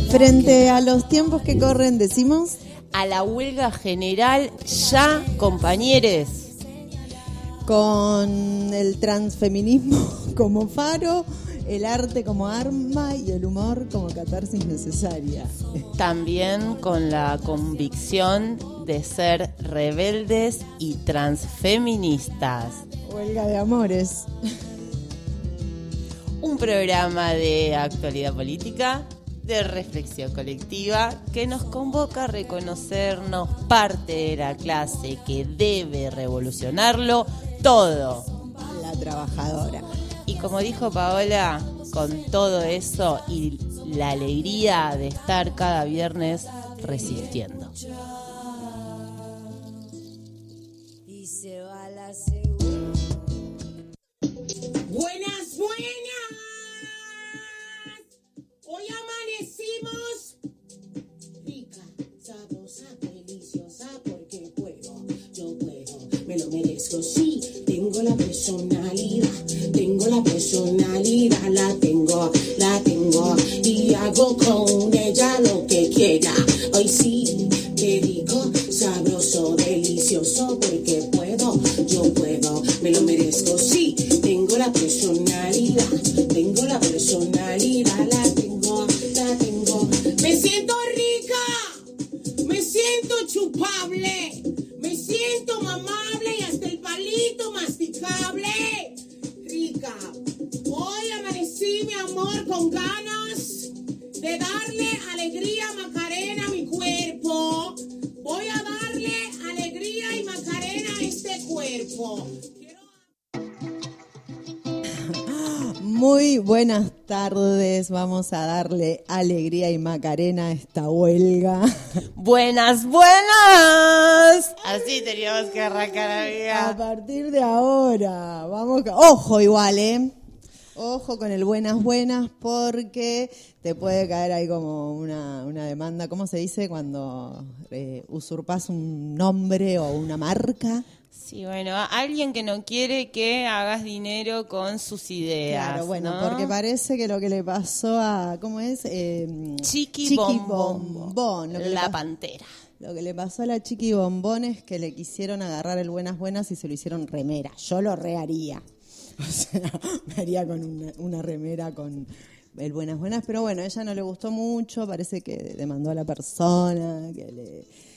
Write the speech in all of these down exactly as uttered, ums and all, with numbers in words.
Frente a los tiempos que corren, decimos... A la huelga general ya, compañeros. Con el transfeminismo como faro, el arte como arma y el humor como catarsis necesaria. También con la convicción de ser rebeldes y transfeministas. Huelga de amores. Un programa de actualidad política, de reflexión colectiva, que nos convoca a reconocernos parte de la clase que debe revolucionarlo todo. La trabajadora. Y como dijo Paola, con todo eso y la alegría de estar cada viernes resistiendo. Y se va la segunda. Buenas, buenas. Hoy amanecimos rica, sabrosa, deliciosa, porque puedo, yo puedo, me lo merezco, sí, tengo la personalidad, tengo la personalidad, la tengo, la tengo, y hago con ella lo que quiera. Hoy sí, qué rico, sabroso, delicioso, porque puedo, yo puedo, me lo merezco, sí, tengo la personalidad, tengo la personalidad, la tengo, la tengo. Me siento rica, me siento chupable, me siento mamable y hasta el palito masticable. Rica, hoy amanecí, mi amor, con ganas de darle alegría Macarena a mi cuerpo. Voy a darle alegría y Macarena a este cuerpo. Muy buenas tardes, vamos a darle alegría y Macarena a esta huelga. ¡Buenas, buenas! Así teníamos que arrancar, amiga. A partir de ahora, vamos... a... Ojo igual, ¿eh? Ojo con el buenas, buenas, porque te puede caer ahí como una, una demanda. ¿Cómo se dice cuando eh, usurpas un nombre o una marca? Sí, bueno, alguien que no quiere que hagas dinero con sus ideas. Claro, bueno, ¿no? porque parece que lo que le pasó a, ¿cómo es? Eh, Chiqui, Chiqui Bombón, Bombón lo que la le, pantera. Lo que le pasó a la Chiqui Bombón es que le quisieron agarrar el buenas, buenas y se lo hicieron remera. Yo lo reharía. O sea, me haría con una, una remera con el buenas, buenas. Pero bueno, a ella no le gustó mucho, parece que demandó a la persona, que le...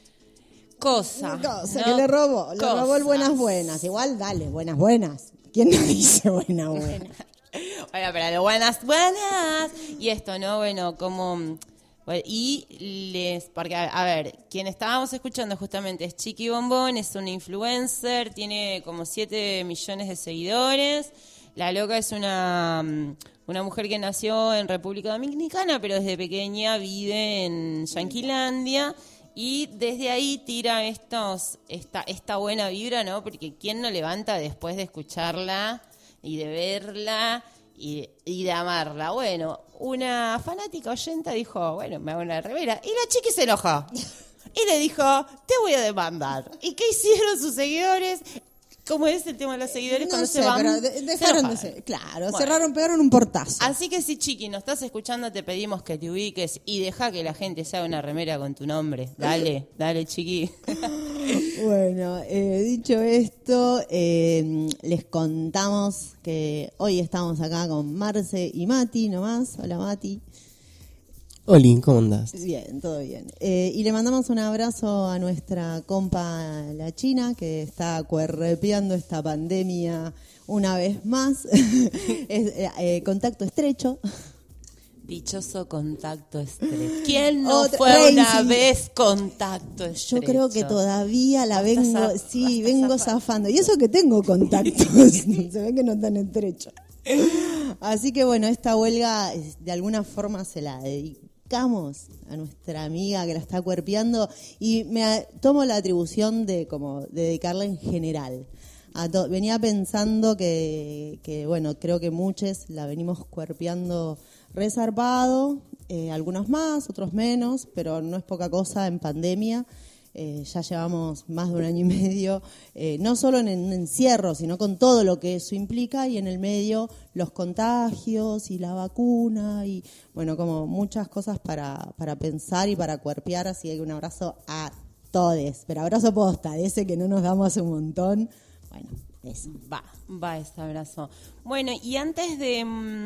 Cosa. Cosa, ¿no? que le robó, le Cosas. robó el buenas, buenas. Igual, dale, buenas, buenas. ¿Quién no dice buenas, buenas? Bueno, pero lo buenas, buenas. Y esto, ¿no? Bueno, como... Bueno, y les... Porque, a, a ver, quien estábamos escuchando justamente es Chiqui Bombón, es una influencer, tiene como siete millones de seguidores. La loca es una, una mujer que nació en República Dominicana, pero desde pequeña vive en Yanquilandia. Y desde ahí tira estos esta esta buena vibra, ¿no? Porque ¿quién no levanta después de escucharla y de verla y, y de amarla? Bueno, una fanática oyenta dijo, bueno, me hago una remera. Y la chiqui se enojó. Y le dijo, te voy a demandar. ¿Y qué hicieron sus seguidores? ¿Cómo es el tema de los seguidores? No cuando sé, se van, pero de- dejaron de se ser. Claro, Bueno. cerraron, pegaron un portazo. Así que si, Chiqui, nos estás escuchando, te pedimos que te ubiques y deja que la gente se haga una remera con tu nombre. Dale, dale, Chiqui. Bueno, eh, dicho esto, eh, les contamos que hoy estamos acá con Marce y Mati nomás. Hola, Mati. Oli, ¿cómo andás? Bien, todo bien. Eh, y le mandamos un abrazo a nuestra compa la China, que está cuerrepeando esta pandemia una vez más. es, eh, eh, contacto estrecho. Dichoso contacto estrecho. ¿Quién no Otra- fue Rey, una sí. vez contacto estrecho? Yo creo que todavía la Basta vengo, zaf- sí, basta vengo zafar. zafando. Y eso que tengo contactos, se ve que no tan estrecho. Así que bueno, esta huelga eh, de alguna forma se la dedicamos a nuestra amiga que la está cuerpeando y me a- tomo la atribución de como de dedicarla en general. A to- venía pensando que, que, bueno, creo que muchos la venimos cuerpeando resarpado, eh, algunos más, otros menos, pero no es poca cosa en pandemia. Eh, ya llevamos más de un año y medio, eh, no solo en el encierro, sino con todo lo que eso implica, y en el medio los contagios y la vacuna, y bueno, como muchas cosas para, para pensar y para cuerpear, así que un abrazo a todes, pero abrazo posta, de ese que no nos damos hace un montón, bueno, eso. Va, va ese abrazo. Bueno, y antes de,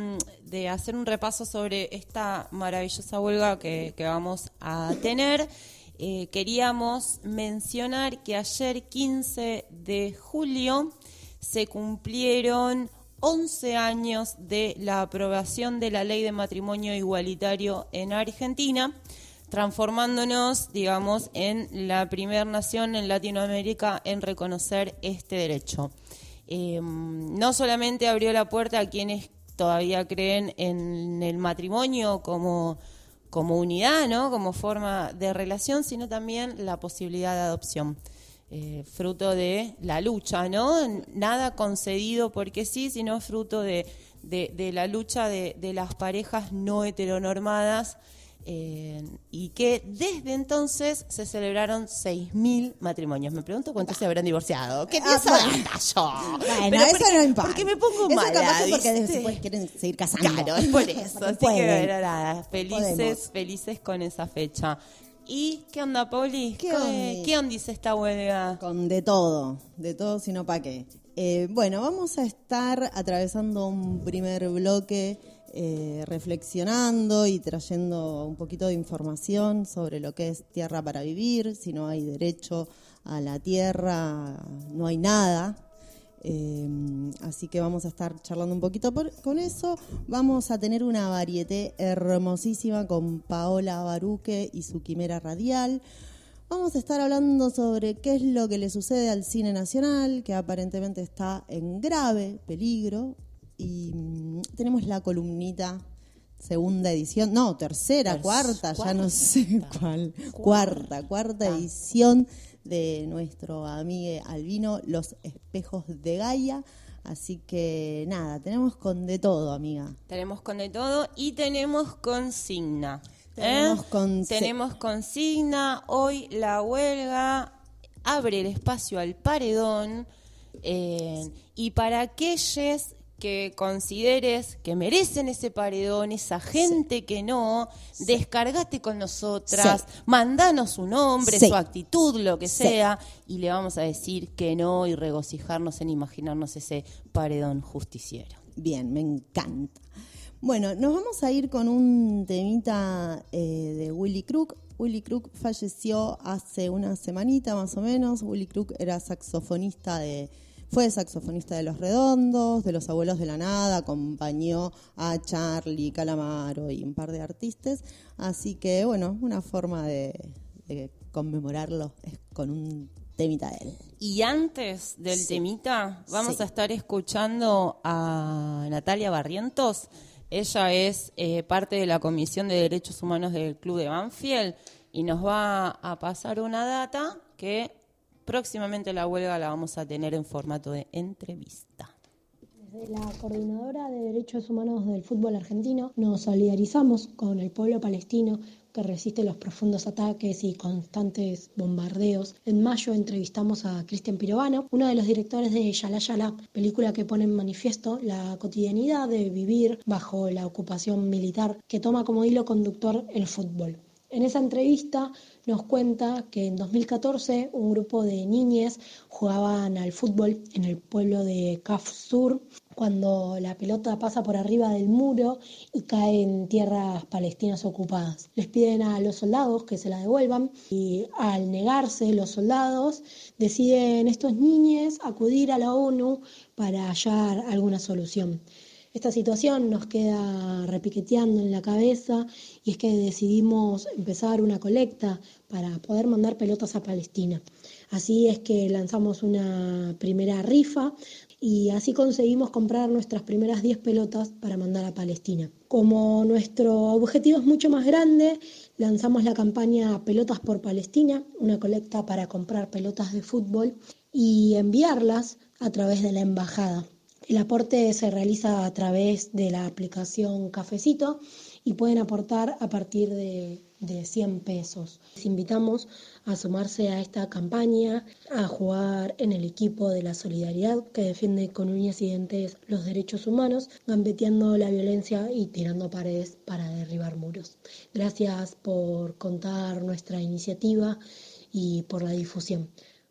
de hacer un repaso sobre esta maravillosa huelga que, que vamos a tener, Eh, queríamos mencionar que ayer, quince de julio, se cumplieron once años de la aprobación de la Ley de Matrimonio Igualitario en Argentina, transformándonos, digamos, en la primera nación en Latinoamérica en reconocer este derecho. Eh, no solamente abrió la puerta a quienes todavía creen en el matrimonio como como unidad, ¿no? Como forma de relación, sino también la posibilidad de adopción, eh, fruto de la lucha, ¿no? Nada concedido porque sí, sino fruto de, de, de la lucha de, de las parejas no heteronormadas, eh, y que desde entonces se celebraron seis mil matrimonios. Me pregunto cuántos se habrán divorciado. ¿Qué pienso Ah, de yo? Bueno, Pero eso porque, no importa. porque me pongo Eso mala, capaz es porque ¿viste? después quieren seguir casando. Claro, es por eso. Porque Así pueden. que bueno, nada, felices, Podemos. felices con esa fecha. ¿Y qué onda, Pauli? ¿Qué ¿Qué, ondi? ¿Qué onda dice esta huelga? Con de todo, de todo, sino para qué. Eh, bueno, vamos a estar atravesando un primer bloque eh, reflexionando y trayendo un poquito de información sobre lo que es tierra para vivir. Si no hay derecho a la tierra, no hay nada. Eh, así que vamos a estar charlando un poquito por, con eso. Vamos a tener una varieté hermosísima con Paola Baruque y su quimera radial. Vamos a estar hablando sobre qué es lo que le sucede al cine nacional, que aparentemente está en grave peligro. Y mm, tenemos la columnita, segunda edición, no, tercera, Terc- cuarta, ya no cuarta. sé cuál. Cuarta, cuarta edición de nuestro amigo Albino, Los Espejos de Gaia. Así que nada, tenemos con de todo, amiga. Tenemos con de todo y tenemos consigna. ¿eh? Tenemos consi- Tenemos consigna. Hoy la huelga abre el espacio al paredón, eh, y para aquellos que consideres que merecen ese paredón, esa gente sí. que no, sí. descargate con nosotras, sí. mandanos su nombre, sí. su actitud, lo que sí. sea, y le vamos a decir que no y regocijarnos en imaginarnos ese paredón justiciero. Bien, me encanta. Bueno, nos vamos a ir con un temita eh, de Willy Crook. Willy Crook falleció hace una semanita más o menos. Willy Crook era saxofonista de... Fue saxofonista de Los Redondos, de Los Abuelos de la Nada, acompañó a Charlie Calamaro y un par de artistas. Así que, bueno, una forma de, de conmemorarlo es con un temita de él. Y antes del sí. temita, vamos sí. a estar escuchando a Natalia Barrientos. Ella es eh, parte de la Comisión de Derechos Humanos del Club de Banfield y nos va a pasar una data que... próximamente la huelga la vamos a tener en formato de entrevista. Desde la Coordinadora de Derechos Humanos del Fútbol Argentino nos solidarizamos con el pueblo palestino que resiste los profundos ataques y constantes bombardeos. En mayo entrevistamos a Cristian Pirovano, uno de los directores de Yala Yala, película que pone en manifiesto la cotidianidad de vivir bajo la ocupación militar que toma como hilo conductor el fútbol. En esa entrevista nos cuenta que en dos mil catorce un grupo de niñas jugaban al fútbol en el pueblo de Kaf Sur cuando la pelota pasa por arriba del muro y cae en tierras palestinas ocupadas. Les piden a los soldados que se la devuelvan y al negarse los soldados deciden estos niños acudir a la ONU para hallar alguna solución. Esta situación nos queda repiqueteando en la cabeza y es que decidimos empezar una colecta para poder mandar pelotas a Palestina. Así es que lanzamos una primera rifa y así conseguimos comprar nuestras primeras diez pelotas para mandar a Palestina. Como nuestro objetivo es mucho más grande, lanzamos la campaña Pelotas por Palestina, una colecta para comprar pelotas de fútbol y enviarlas a través de la embajada. El aporte se realiza a través de la aplicación Cafecito y pueden aportar a partir de de cien pesos. Les invitamos a sumarse a esta campaña, a jugar en el equipo de la solidaridad que defiende con uñas y dientes los derechos humanos, gambeteando la violencia y tirando paredes para derribar muros. Gracias por contar nuestra iniciativa y por la difusión.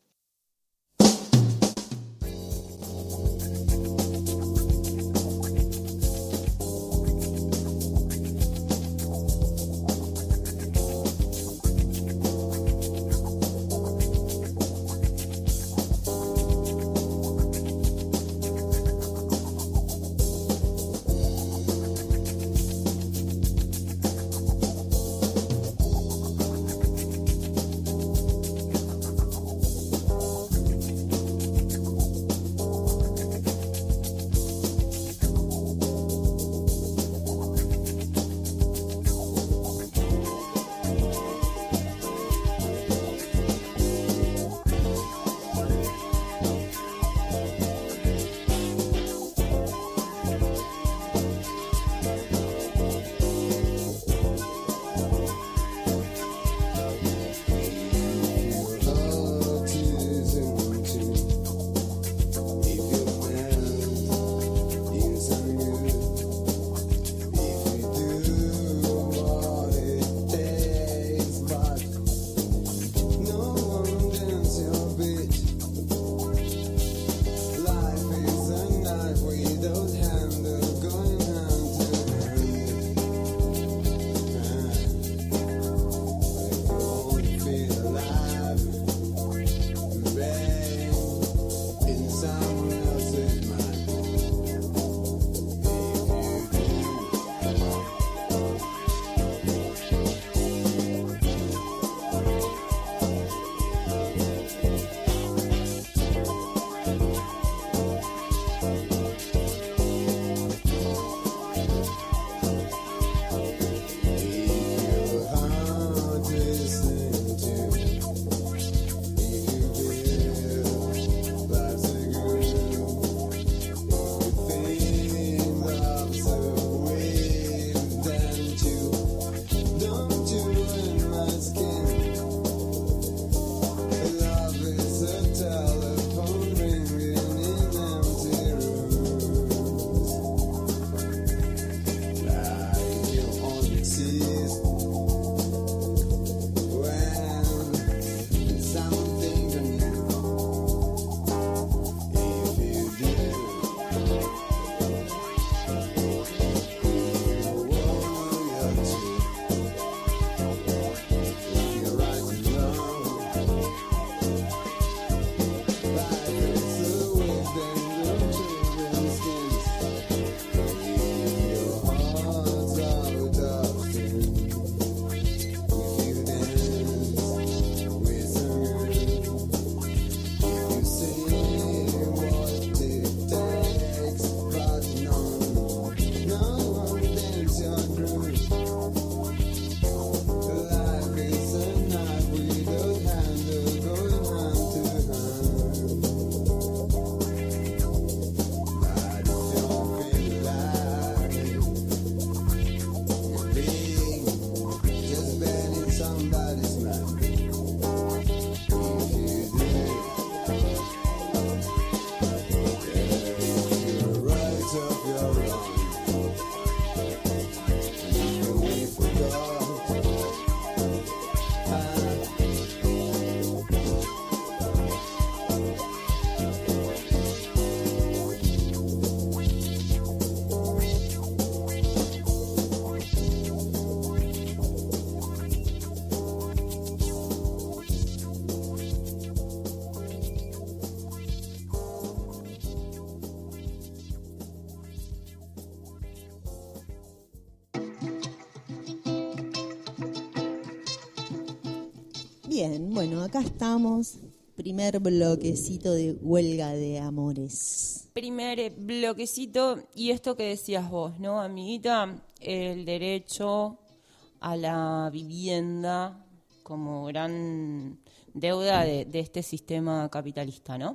Bien, bueno, acá estamos. Primer bloquecito de huelga de amores. Primer bloquecito, y esto que decías vos, ¿no, amiguita? El derecho a la vivienda como gran deuda de, de este sistema capitalista, ¿no?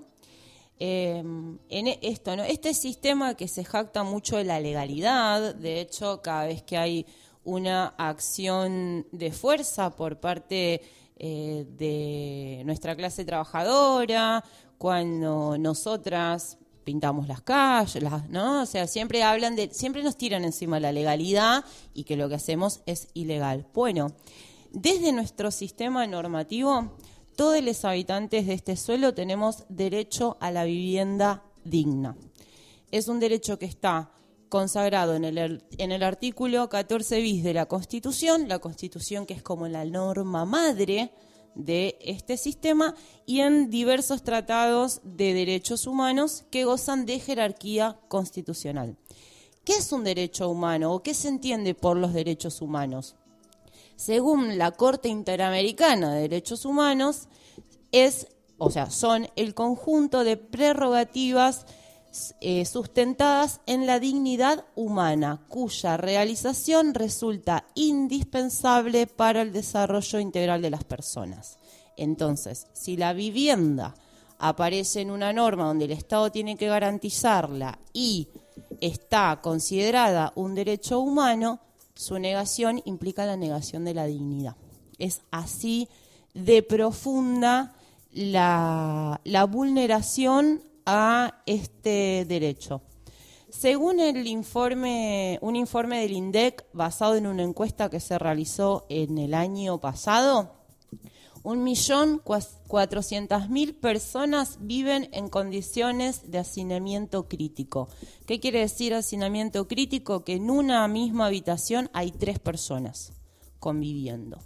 Eh, en esto, ¿no? Este sistema que se jacta mucho de la legalidad, de hecho, cada vez que hay una acción de fuerza por parte eh, de nuestra clase trabajadora, cuando nosotras pintamos las calles, las, ¿no? O sea, siempre hablan de, siempre nos tiran encima la legalidad y que lo que hacemos es ilegal. Bueno, desde nuestro sistema normativo, todos los habitantes de este suelo tenemos derecho a la vivienda digna. Es un derecho que está consagrado en el, en el artículo catorce bis de la Constitución, la Constitución que es como la norma madre de este sistema, y en diversos tratados de derechos humanos que gozan de jerarquía constitucional. ¿Qué es un derecho humano o qué se entiende por los derechos humanos? Según la Corte Interamericana de Derechos Humanos, es, o sea, son el conjunto de prerrogativas eh, sustentadas en la dignidad humana, cuya realización resulta indispensable para el desarrollo integral de las personas. Entonces, si la vivienda aparece en una norma donde el Estado tiene que garantizarla y está considerada un derecho humano, su negación implica la negación de la dignidad. Es así de profunda la, la vulneración a este derecho. Según el informe, un informe del INDEC basado en una encuesta que se realizó en el año pasado, un millón cuatrocientas mil personas viven en condiciones de hacinamiento crítico. ¿Qué quiere decir hacinamiento crítico? Que en una misma habitación hay tres personas conviviendo.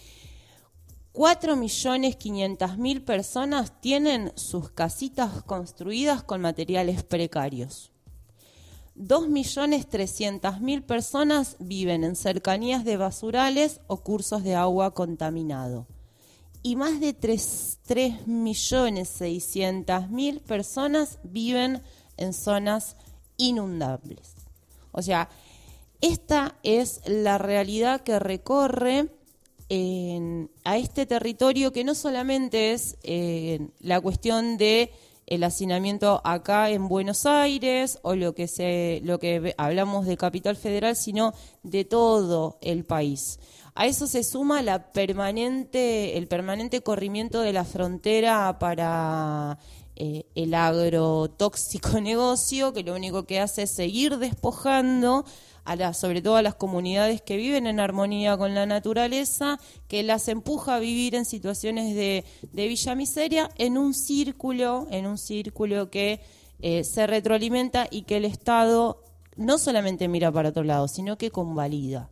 cuatro millones quinientas mil personas tienen sus casitas construidas con materiales precarios. dos millones trescientas mil personas viven en cercanías de basurales o cursos de agua contaminado. Y más de tres millones seiscientas mil personas viven en zonas inundables. O sea, esta es la realidad que recorre en, a este territorio, que no solamente es eh, la cuestión de el hacinamiento acá en Buenos Aires o lo que se lo que hablamos de Capital Federal, sino de todo el país. A eso se suma la permanente el permanente corrimiento de la frontera para eh, el agrotóxico negocio, que lo único que hace es seguir despojando a la, sobre todo a las comunidades que viven en armonía con la naturaleza, que las empuja a vivir en situaciones de, de villa miseria, en un círculo, en un círculo que eh, se retroalimenta y que el Estado no solamente mira para otro lado, sino que convalida.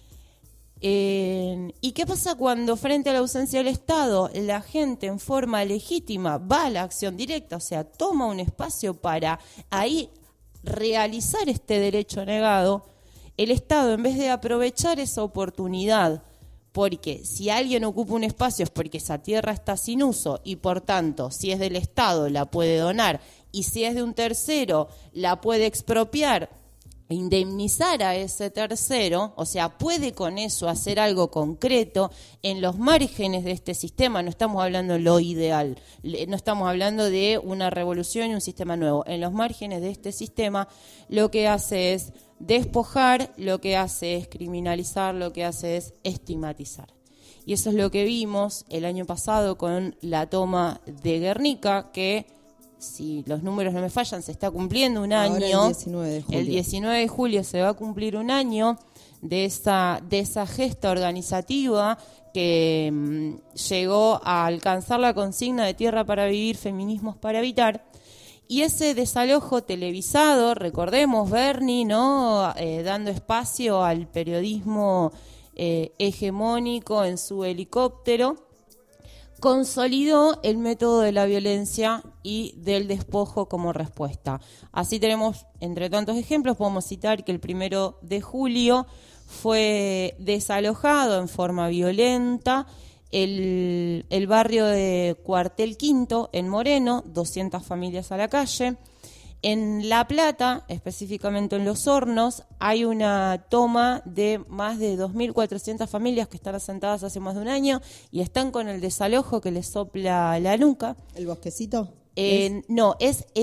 Eh, ¿Y qué pasa cuando frente a la ausencia del Estado la gente en forma legítima va a la acción directa, o sea, toma un espacio para ahí realizar este derecho negado? El Estado, en vez de aprovechar esa oportunidad, porque si alguien ocupa un espacio es porque esa tierra está sin uso y por tanto, si es del Estado la puede donar y si es de un tercero la puede expropiar, indemnizar a ese tercero, o sea, puede con eso hacer algo concreto en los márgenes de este sistema. No estamos hablando de lo ideal, no estamos hablando de una revolución y un sistema nuevo. En los márgenes de este sistema lo que hace es despojar, lo que hace es criminalizar, lo que hace es estigmatizar. Y eso es lo que vimos el año pasado con la toma de Guernica, que si los números no me fallan, se está cumpliendo un año. Ahora el diecinueve de julio. El diecinueve de julio se va a cumplir un año de esa, de esa gesta organizativa que mmm, llegó a alcanzar la consigna de Tierra para Vivir, Feminismos para Habitar. Y ese desalojo televisado, recordemos, Bernie, ¿no? Eh, dando espacio al periodismo eh, hegemónico en su helicóptero, consolidó el método de la violencia y del despojo como respuesta. Así tenemos, entre tantos ejemplos, podemos citar que el primero de julio fue desalojado en forma violenta el, el barrio de Cuartel Quinto en Moreno, doscientas familias a la calle. En La Plata, específicamente en Los Hornos, hay una toma de más de dos mil cuatrocientas familias que están asentadas hace más de un año y están con el desalojo que les sopla la nuca. ¿El bosquecito? Eh, no, es el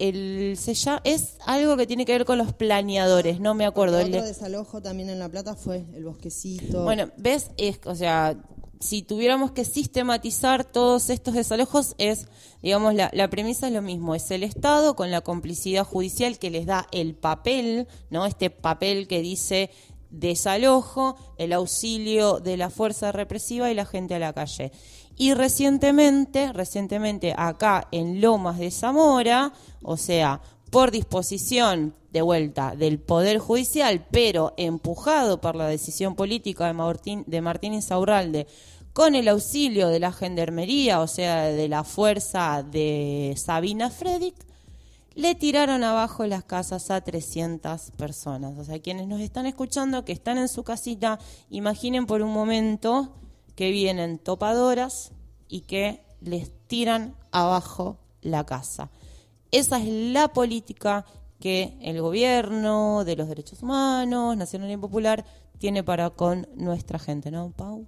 el se llama, es algo que tiene que ver con los planeadores, no me acuerdo. Otro el de, desalojo también en La Plata fue el Bosquecito. Bueno, ¿ves? Es, o sea, si tuviéramos que sistematizar todos estos desalojos, es, digamos, la, la premisa es lo mismo, es el Estado con la complicidad judicial que les da el papel, ¿no? Este papel que dice desalojo, el auxilio de la fuerza represiva y la gente a la calle. Y recientemente, recientemente acá en Lomas de Zamora, o sea, por disposición de vuelta del Poder Judicial, pero empujado por la decisión política de Martín, de Martín Insaurralde, con el auxilio de la Gendarmería, o sea, de la fuerza de Sabina Fredrik, le tiraron abajo las casas a trescientas personas. O sea, quienes nos están escuchando, que están en su casita, imaginen por un momento que vienen topadoras y que les tiran abajo la casa. Esa es la política que el gobierno de los derechos humanos, nacional y popular, tiene para con nuestra gente, ¿no, Pau?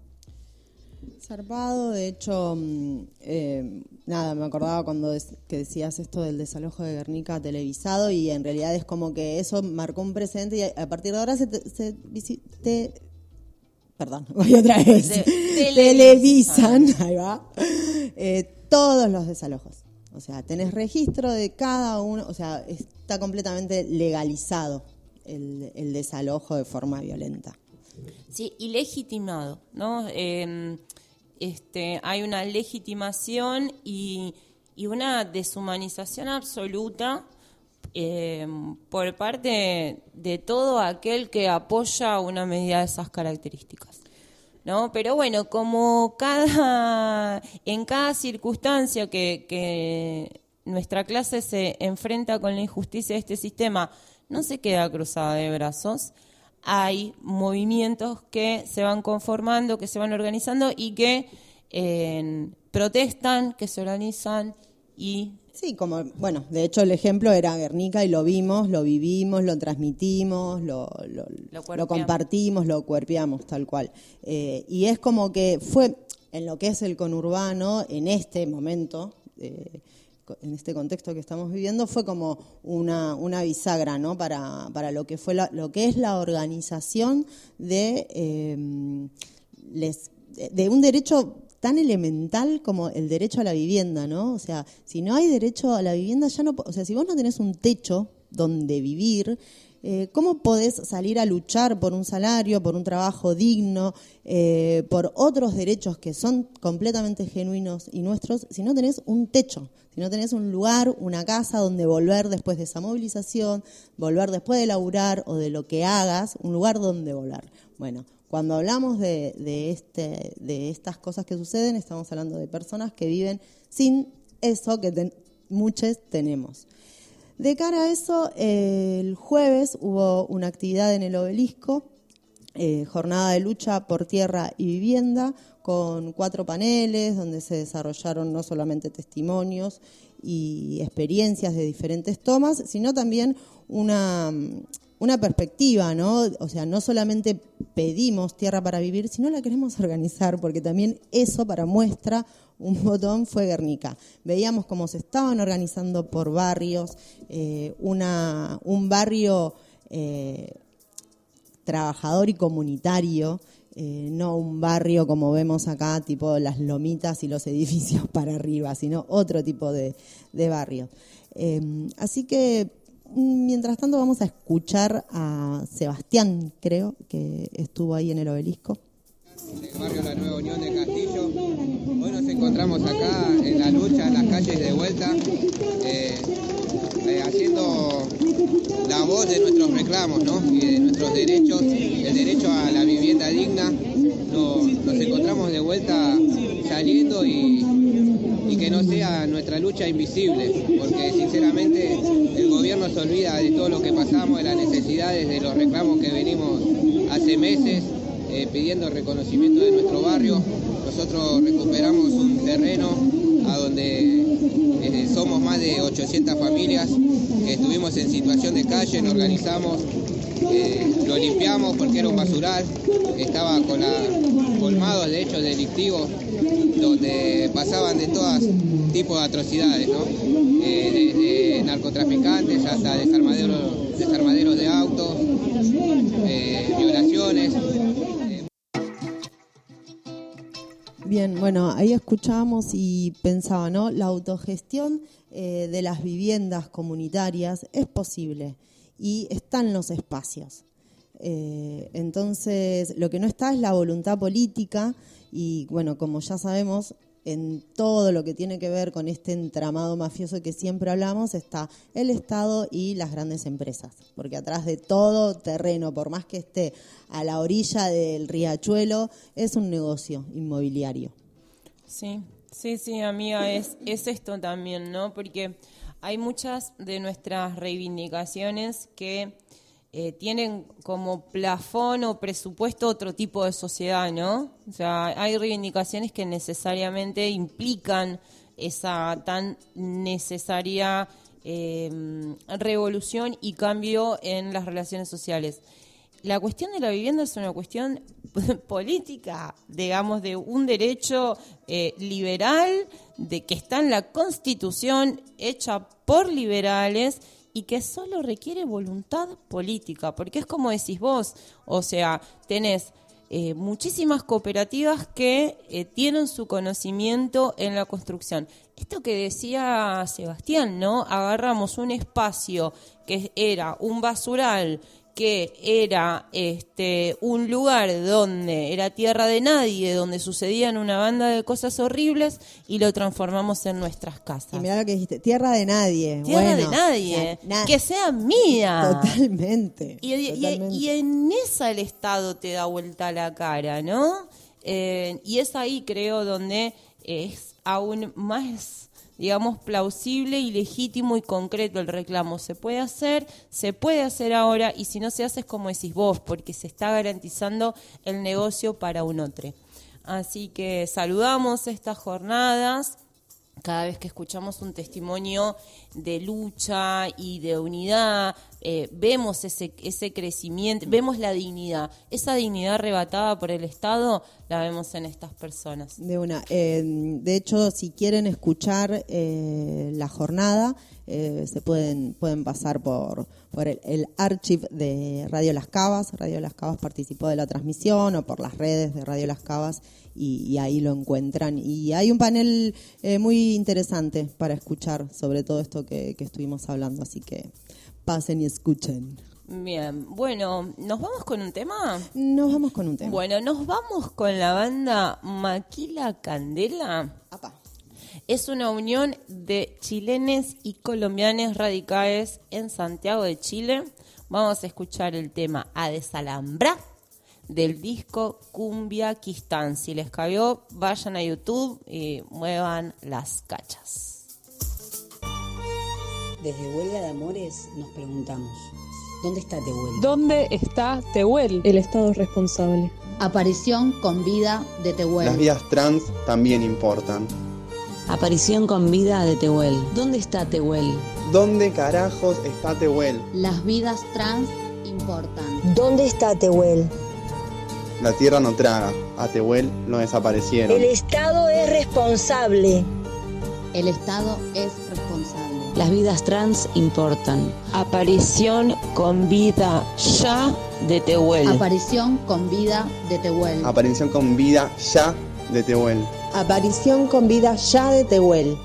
Zarpado, de hecho, eh, nada, me acordaba cuando des- que decías esto del desalojo de Guernica televisado, y en realidad es como que eso marcó un precedente y a, a partir de ahora se, te, se visi- te- perdón, voy otra vez, De- televisan, ahí va, eh, todos los desalojos. O sea, tenés registro de cada uno, o sea, está completamente legalizado el, el desalojo de forma violenta. Sí, y legitimado, ¿no? Eh, este, hay una legitimación y, y una deshumanización absoluta eh, por parte de todo aquel que apoya una medida de esas características, ¿no? Pero bueno, como cada en cada circunstancia que, que nuestra clase se enfrenta con la injusticia de este sistema, no se queda cruzada de brazos. Hay movimientos que se van conformando, que se van organizando y que eh, protestan, que se organizan y... Sí, como, bueno, de hecho el ejemplo era Guernica y lo vimos, lo vivimos, lo transmitimos, lo, lo, Lo lo compartimos, lo cuerpeamos, tal cual. Eh, y es como que fue, en lo que es el conurbano, en este momento, eh, en este contexto que estamos viviendo, fue como una, una bisagra, ¿no? Para, para lo que fue la, lo que es la organización de, eh, les, de un derecho tan elemental como el derecho a la vivienda, ¿no? O sea, si no hay derecho a la vivienda, ya no, o sea, si vos no tenés un techo donde vivir, eh, ¿cómo podés salir a luchar por un salario, por un trabajo digno, eh, por otros derechos que son completamente genuinos y nuestros, si no tenés un techo, si no tenés un lugar, una casa donde volver después de esa movilización, volver después de laburar o de lo que hagas, un lugar donde volver? Bueno, cuando hablamos de, de, este, de estas cosas que suceden, estamos hablando de personas que viven sin eso que ten, muchos tenemos. De cara a eso, eh, el jueves hubo una actividad en el Obelisco, eh, jornada de lucha por tierra y vivienda, con cuatro paneles donde se desarrollaron no solamente testimonios y experiencias de diferentes tomas, sino también una... una perspectiva, ¿no? O sea, no solamente pedimos tierra para vivir, sino la queremos organizar, porque también eso, para muestra, un botón fue Guernica. Veíamos cómo se estaban organizando por barrios, eh, una, un barrio eh, trabajador y comunitario, eh, no un barrio como vemos acá, tipo las lomitas y los edificios para arriba, sino otro tipo de, de barrio. Eh, así que... Mientras tanto vamos a escuchar a Sebastián, creo, que estuvo ahí en el Obelisco. El barrio La Nueva Unión de Castillo. Hoy nos encontramos acá en la lucha, en las calles de vuelta, eh, eh, haciendo la voz de nuestros reclamos, ¿no? Y de nuestros derechos, el derecho a la vivienda digna. Nos, nos encontramos de vuelta saliendo y, y que no sea nuestra lucha invisible, porque sinceramente el gobierno se olvida de todo lo que pasamos, de las necesidades, de los reclamos que venimos hace meses eh, pidiendo reconocimiento de nuestro barrio. Nosotros recuperamos un terreno a donde eh, somos más de ochocientas familias que estuvimos en situación de calle, nos organizamos eh, lo limpiamos porque era un basural, estaba con la, colmado de hechos delictivos, donde pasaban de todo tipo de atrocidades, ¿no? Eh, desde narcotraficantes hasta desarmaderos, desarmaderos de autos, eh, violaciones. Bien, bueno, ahí escuchábamos y pensaba, ¿no? La autogestión eh, de las viviendas comunitarias es posible y están los espacios. Eh, entonces, lo que no está es la voluntad política y, bueno, como ya sabemos, en todo lo que tiene que ver con este entramado mafioso que siempre hablamos está el Estado y las grandes empresas, porque atrás de todo terreno, por más que esté a la orilla del riachuelo, es un negocio inmobiliario. Sí, sí, sí, amiga, es, es esto también, ¿no? Porque hay muchas de nuestras reivindicaciones que Eh, tienen como plafón o presupuesto otro tipo de sociedad, ¿no? O sea, hay reivindicaciones que necesariamente implican esa tan necesaria eh, revolución y cambio en las relaciones sociales. La cuestión de la vivienda es una cuestión política, digamos, de un derecho eh, liberal, de que está en la Constitución, hecha por liberales, y que solo requiere voluntad política, porque es como decís vos, o sea, tenés eh, muchísimas cooperativas que eh, tienen su conocimiento en la construcción. Esto que decía Sebastián, ¿no? Agarramos un espacio que era un basural, que era este un lugar donde era tierra de nadie, donde sucedían una banda de cosas horribles y lo transformamos en nuestras casas. Y mirá lo que dijiste, tierra de nadie. Tierra bueno, de nadie, na- que sea mía. Totalmente. Y, y- totalmente. y en esa el Estado te da vuelta la cara, ¿no? Eh, y es ahí, creo, donde es aún más, digamos, plausible y legítimo y concreto el reclamo. Se puede hacer, se puede hacer ahora, y si no se hace es como decís vos, porque se está garantizando el negocio para un otro. Así que saludamos estas jornadas. Cada vez que escuchamos un testimonio de lucha y de unidad, eh, vemos ese, ese crecimiento, vemos la dignidad. Esa dignidad arrebatada por el Estado la vemos en estas personas. De una. Eh, de hecho, si quieren escuchar eh, la jornada, eh, se pueden pueden pasar por por el, el archive de Radio Las Cavas. Radio Las Cavas participó de la transmisión, o por las redes de Radio Las Cavas, y, y ahí lo encuentran. Y hay un panel eh, muy interesante para escuchar sobre todo esto que, que estuvimos hablando, así que pasen y escuchen. Bien, bueno, ¿nos vamos con un tema? Nos vamos con un tema. Bueno, nos vamos con la banda Maquila Candela. Apa. Es una unión de chilenes y colombianos radicales en Santiago de Chile. Vamos a escuchar el tema A Desalambrar del disco Cumbia Quistán. Si les cabió, vayan a YouTube y muevan las cachas. Desde Huelga de Amores nos preguntamos, ¿dónde está Tehuel? ¿Dónde está Tehuel? El Estado es responsable. Aparición con vida de Tehuel. Las vidas trans también importan. Aparición con vida de Tehuel. ¿Dónde está Tehuel? ¿Dónde carajos está Tehuel? Las vidas trans importan. ¿Dónde está Tehuel? La tierra no traga, a Tehuel lo desaparecieron. El Estado es responsable. El Estado es responsable. Las vidas trans importan. Aparición con vida ya de Tehuel. Aparición con vida de Tehuel. Aparición con vida ya de Tehuel. Aparición con vida ya de Tehuel.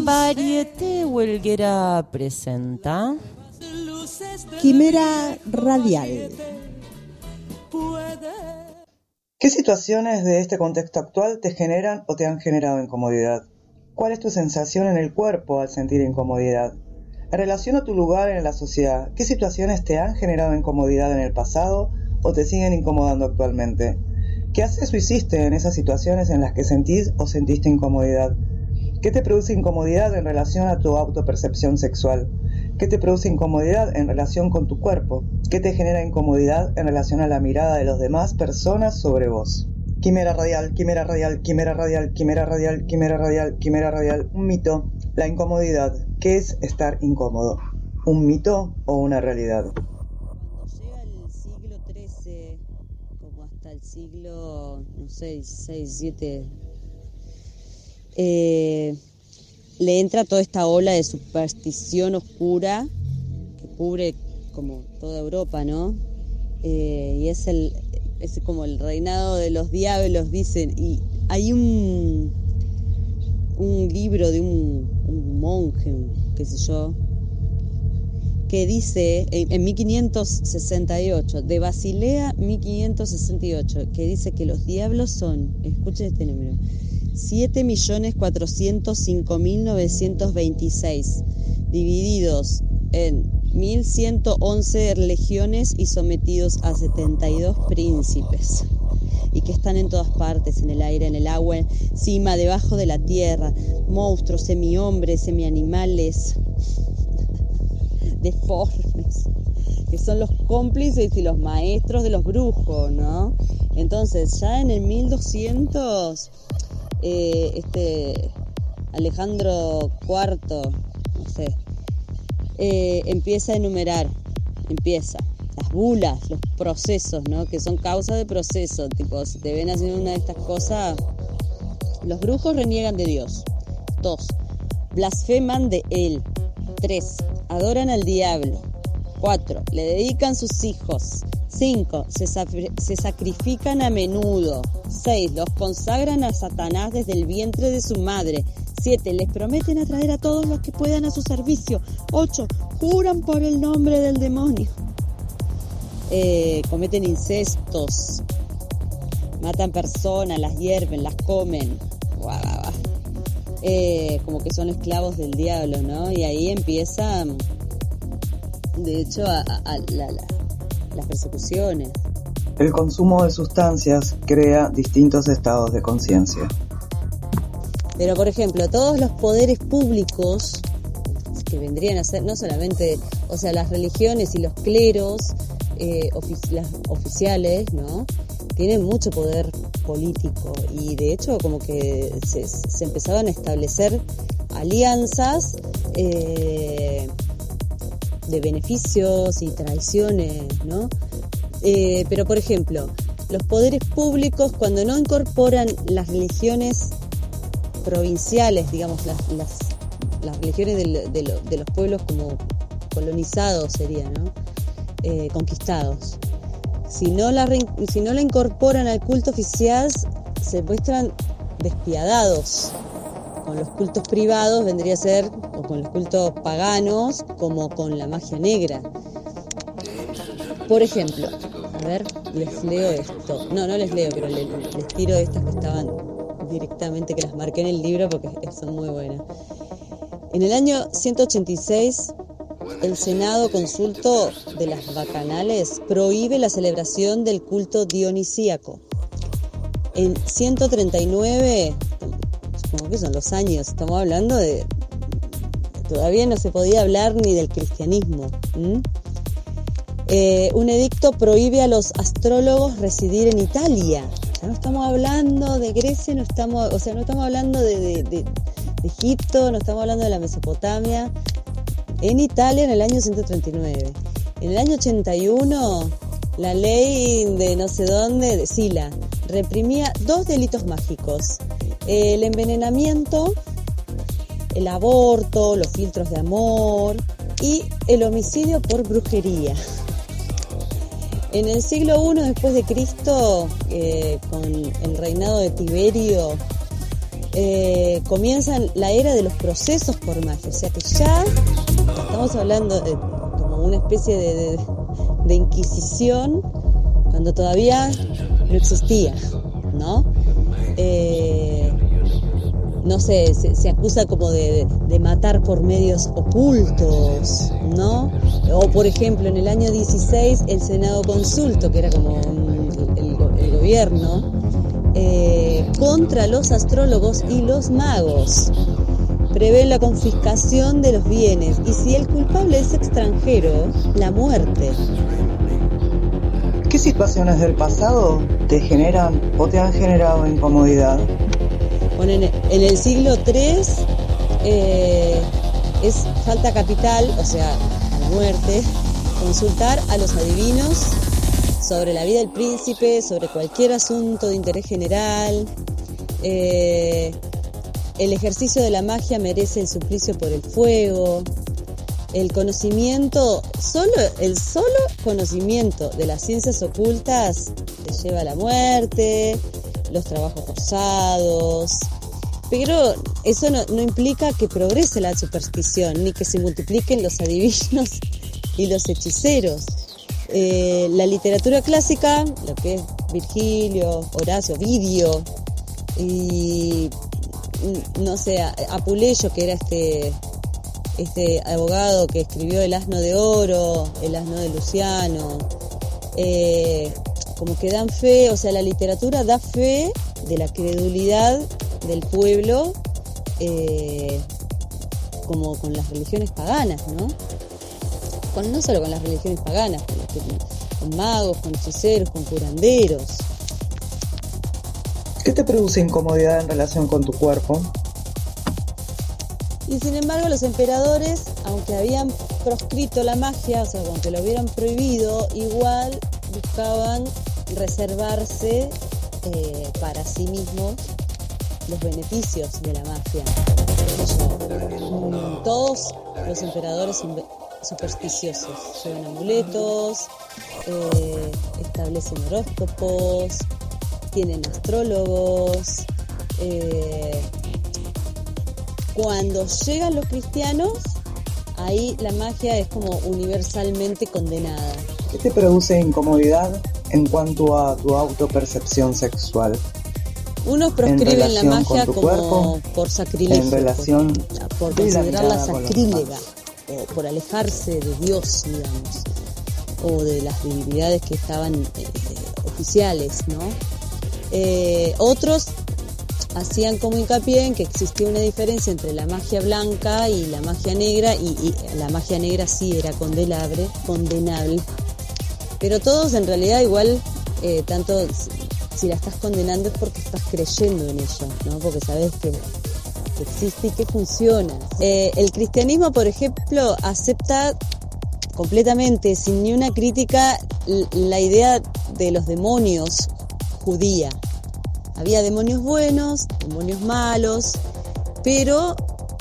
Varieté Huelguera presenta Quimera Radial. ¿Qué situaciones de este contexto actual te generan o te han generado incomodidad? ¿Cuál es tu sensación en el cuerpo al sentir incomodidad? En relación a tu lugar en la sociedad, ¿qué situaciones te han generado incomodidad en el pasado o te siguen incomodando actualmente? ¿Qué haces o hiciste en esas situaciones en las que sentís o sentiste incomodidad? ¿Qué te produce incomodidad en relación a tu autopercepción sexual? ¿Qué te produce incomodidad en relación con tu cuerpo? ¿Qué te genera incomodidad en relación a la mirada de las demás personas sobre vos? Quimera radial, quimera radial, quimera radial, quimera radial, quimera radial, quimera radial. Un mito. La incomodidad. ¿Qué es estar incómodo? ¿Un mito o una realidad? Cuando llega el siglo trece, como hasta el siglo, no sé, dieciséis, diecisiete, eh, le entra toda esta ola de superstición oscura que cubre como toda Europa, ¿no? Eh, y es el es como el reinado de los diablos, dicen, y hay un un libro de un, un monje, qué sé yo, que dice, en, en mil quinientos sesenta y ocho, de Basilea mil quinientos sesenta y ocho, que dice que los diablos son, escuchen este número, siete millones cuatrocientos cinco mil novecientos veintiséis, divididos en mil ciento once legiones y sometidos a setenta y dos príncipes, y que están en todas partes, en el aire, en el agua, encima, debajo de la tierra, monstruos, semi-hombres, semi-animales, deformes, que son los cómplices y los maestros de los brujos, ¿no? Entonces, ya en el mil doscientos, eh, este Alejandro cuarto, no sé, eh, empieza a enumerar, empieza, las bulas, los procesos, ¿no? Que son causa de proceso, tipo, si te ven haciendo una de estas cosas, los brujos reniegan de Dios. Dos, blasfeman de él. Tres, adoran al diablo. Cuatro, le dedican sus hijos. Cinco, se, se sacrifican a menudo. Seis, los consagran a Satanás desde el vientre de su madre. Siete, les prometen atraer a todos los que puedan a su servicio. Ocho, juran por el nombre del demonio. Eh, cometen incestos, matan personas, las hierven, las comen, guau, guau, guau. Eh, como que son esclavos del diablo, ¿no? Y ahí empieza, de hecho, a, a, a la, la, las persecuciones. El consumo de sustancias crea distintos estados de conciencia. Pero, por ejemplo, todos los poderes públicos que vendrían a ser, no solamente, o sea, las religiones y los cleros, eh, ofici- las oficiales, ¿no? Tienen mucho poder político y de hecho como que se, se empezaban a establecer alianzas eh, de beneficios y traiciones, ¿no? Eh, pero por ejemplo, los poderes públicos cuando no incorporan las religiones provinciales, digamos, las, las, las religiones de, de, lo, de los pueblos como colonizados sería, ¿no? Eh, conquistados. Si no, la, si no la incorporan al culto oficial, se muestran despiadados. Con los cultos privados vendría a ser, o con los cultos paganos, como con la magia negra. Por ejemplo, a ver, les leo esto. No, no les leo, pero les, les tiro estas que estaban directamente, que las marqué en el libro porque son muy buenas. En el año ciento ochenta y seis... el Senado Consulto de las Bacanales prohíbe la celebración del culto dionisíaco. En ciento treinta y nueve, supongo que son los años, estamos hablando de... Todavía no se podía hablar ni del cristianismo. ¿Mm? Eh, un edicto prohíbe a los astrólogos residir en Italia. Ya no estamos hablando de Grecia, no estamos, o sea, no estamos hablando de, de, de, de Egipto, no estamos hablando de la Mesopotamia. En Italia en el año ciento treinta y nueve. En el año ochenta y uno, la ley de no sé dónde, de Sila, reprimía dos delitos mágicos. El envenenamiento, el aborto, los filtros de amor y el homicidio por brujería. En el siglo primero después de Cristo, eh, con el reinado de Tiberio, eh, comienzan la era de los procesos por magia, o sea que ya estamos hablando de como una especie de, de, de inquisición cuando todavía no existía, ¿no? Eh, no sé, se, se acusa como de, de matar por medios ocultos, ¿no? O por ejemplo, en el año dieciséis el Senado Consulto, que era como el, el, el gobierno, eh, contra los astrólogos y los magos, prevé la confiscación de los bienes y si el culpable es extranjero, la muerte. ¿Qué situaciones del pasado te generan o te han generado incomodidad? Bueno, en, en el siglo tres eh, es falta capital, o sea, a la muerte, consultar a los adivinos sobre la vida del príncipe, sobre cualquier asunto de interés general. Eh, el ejercicio de la magia merece el suplicio por el fuego. El conocimiento, solo el solo conocimiento de las ciencias ocultas te lleva a la muerte, los trabajos forzados, pero eso no, no implica que progrese la superstición, ni que se multipliquen los adivinos y los hechiceros. Eh, la literatura clásica, lo que es Virgilio, Horacio, Ovidio, y no sé, Apuleyo, que era este... este abogado que escribió El asno de oro, El asno de Luciano, eh, como que dan fe, o sea, la literatura da fe de la credulidad del pueblo, eh, como con las religiones paganas, ¿no? Con, no solo con las religiones paganas, con, con magos, con hechiceros, con curanderos. ¿Qué te produce incomodidad en relación con tu cuerpo? Y sin embargo los emperadores, aunque habían proscrito la magia, o sea, aunque lo hubieran prohibido, igual buscaban reservarse eh, para sí mismos los beneficios de la magia. Ellos, todos los emperadores son supersticiosos, llevan amuletos, eh, establecen horóscopos, tienen astrólogos. eh, Cuando llegan los cristianos, ahí la magia es como universalmente condenada. ¿Qué te produce incomodidad en cuanto a tu autopercepción sexual? Unos proscriben la magia como cuerpo, por sacrilegio, en relación por, por considerarla sacrílega, o por alejarse de Dios, digamos, o de las divinidades que estaban eh, oficiales, ¿no? Eh, otros hacían como hincapié en que existía una diferencia entre la magia blanca y la magia negra, y, y la magia negra sí era condenable, condenable. Pero todos en realidad igual, eh, tanto si la estás condenando es porque estás creyendo en ello, ¿no? Porque sabes que, que existe y que funciona. Eh, el cristianismo, por ejemplo, acepta completamente, sin ni una crítica, la idea de los demonios judía. Había demonios buenos, demonios malos, pero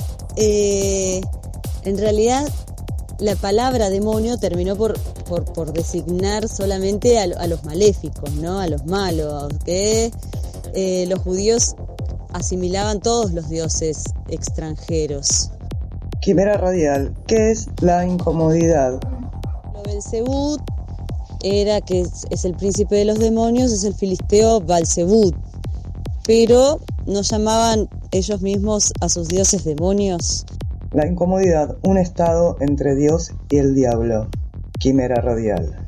eh, en realidad la palabra demonio terminó por, por, por designar solamente a, a los maléficos, ¿no? A los malos, que eh, los judíos asimilaban todos los dioses extranjeros. Quimera radial, ¿qué es la incomodidad? Belzebú era que es, es el príncipe de los demonios, es el filisteo Balzebú. Pero no llamaban ellos mismos a sus dioses demonios. La incomodidad, un estado entre Dios y el diablo. Quimera radial.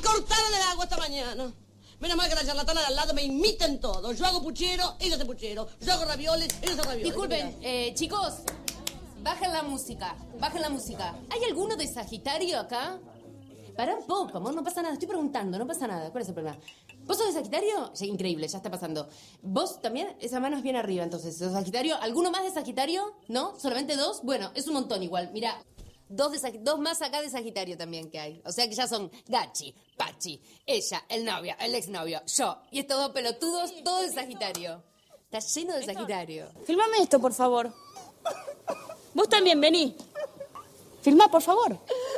cortaron el agua esta mañana. Menos mal que la charlatana de al lado me imiten todo. Yo hago puchero, ella hace puchero. Yo hago ravioles, ella hace ravioles. Disculpen, eh, chicos, bajen la música, bajen la música. ¿Hay alguno de Sagitario acá? Pará un poco, amor, no pasa nada. Estoy preguntando, no pasa nada. ¿Cuál es el problema? ¿Vos sos de Sagitario? Sí, increíble, ya está pasando. ¿Vos también? Esa mano es bien arriba, entonces. ¿Sos Sagitario? ¿Alguno más de Sagitario? ¿No? ¿Solamente dos? Bueno, es un montón igual. Mira, dos, de Sag- dos más acá de Sagitario también que hay. O sea que ya son Gachi, Pachi, ella, el novio, el exnovio, yo. Y estos dos pelotudos, todo de Sagitario. Está lleno de Sagitario. Filmame esto, por favor. Vos también, vení. Filmá, por favor.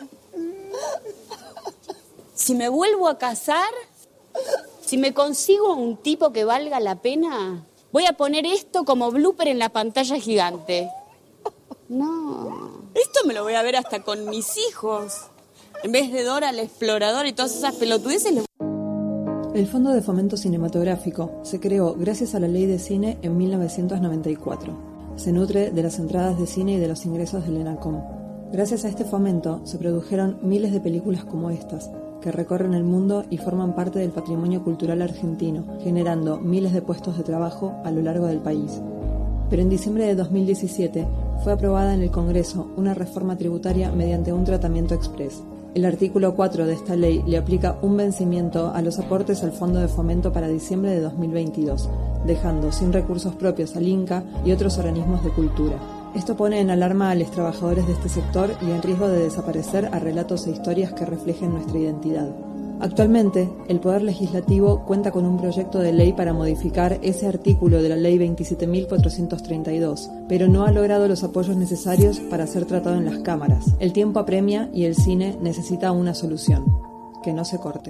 Si me vuelvo a casar, si me consigo un tipo que valga la pena, voy a poner esto como blooper en la pantalla gigante. No. Esto me lo voy a ver hasta con mis hijos. En vez de Dora la Exploradora y todas esas pelotudeces. Les... El Fondo de Fomento Cinematográfico se creó gracias a la Ley de Cine en mil novecientos noventa y cuatro. Se nutre de las entradas de cine y de los ingresos del ENACOM. Gracias a este fomento se produjeron miles de películas como estas, que recorren el mundo y forman parte del patrimonio cultural argentino, generando miles de puestos de trabajo a lo largo del país. Pero en diciembre de dos mil diecisiete fue aprobada en el Congreso una reforma tributaria mediante un tratamiento exprés. El artículo cuatro de esta ley le aplica un vencimiento a los aportes al Fondo de Fomento para diciembre de dos mil veintidós, dejando sin recursos propios al INCA y otros organismos de cultura. Esto pone en alarma a los trabajadores de este sector y en riesgo de desaparecer a relatos e historias que reflejen nuestra identidad. Actualmente, el Poder Legislativo cuenta con un proyecto de ley para modificar ese artículo de la Ley veintisiete mil cuatrocientos treinta y dos, pero no ha logrado los apoyos necesarios para ser tratado en las cámaras. El tiempo apremia y el cine necesita una solución. Que no se corte.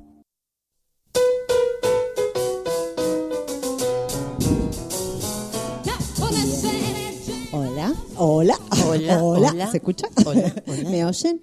Hola, hola, Hola, hola, hola. ¿se escucha? Hola, hola. ¿Me oyen?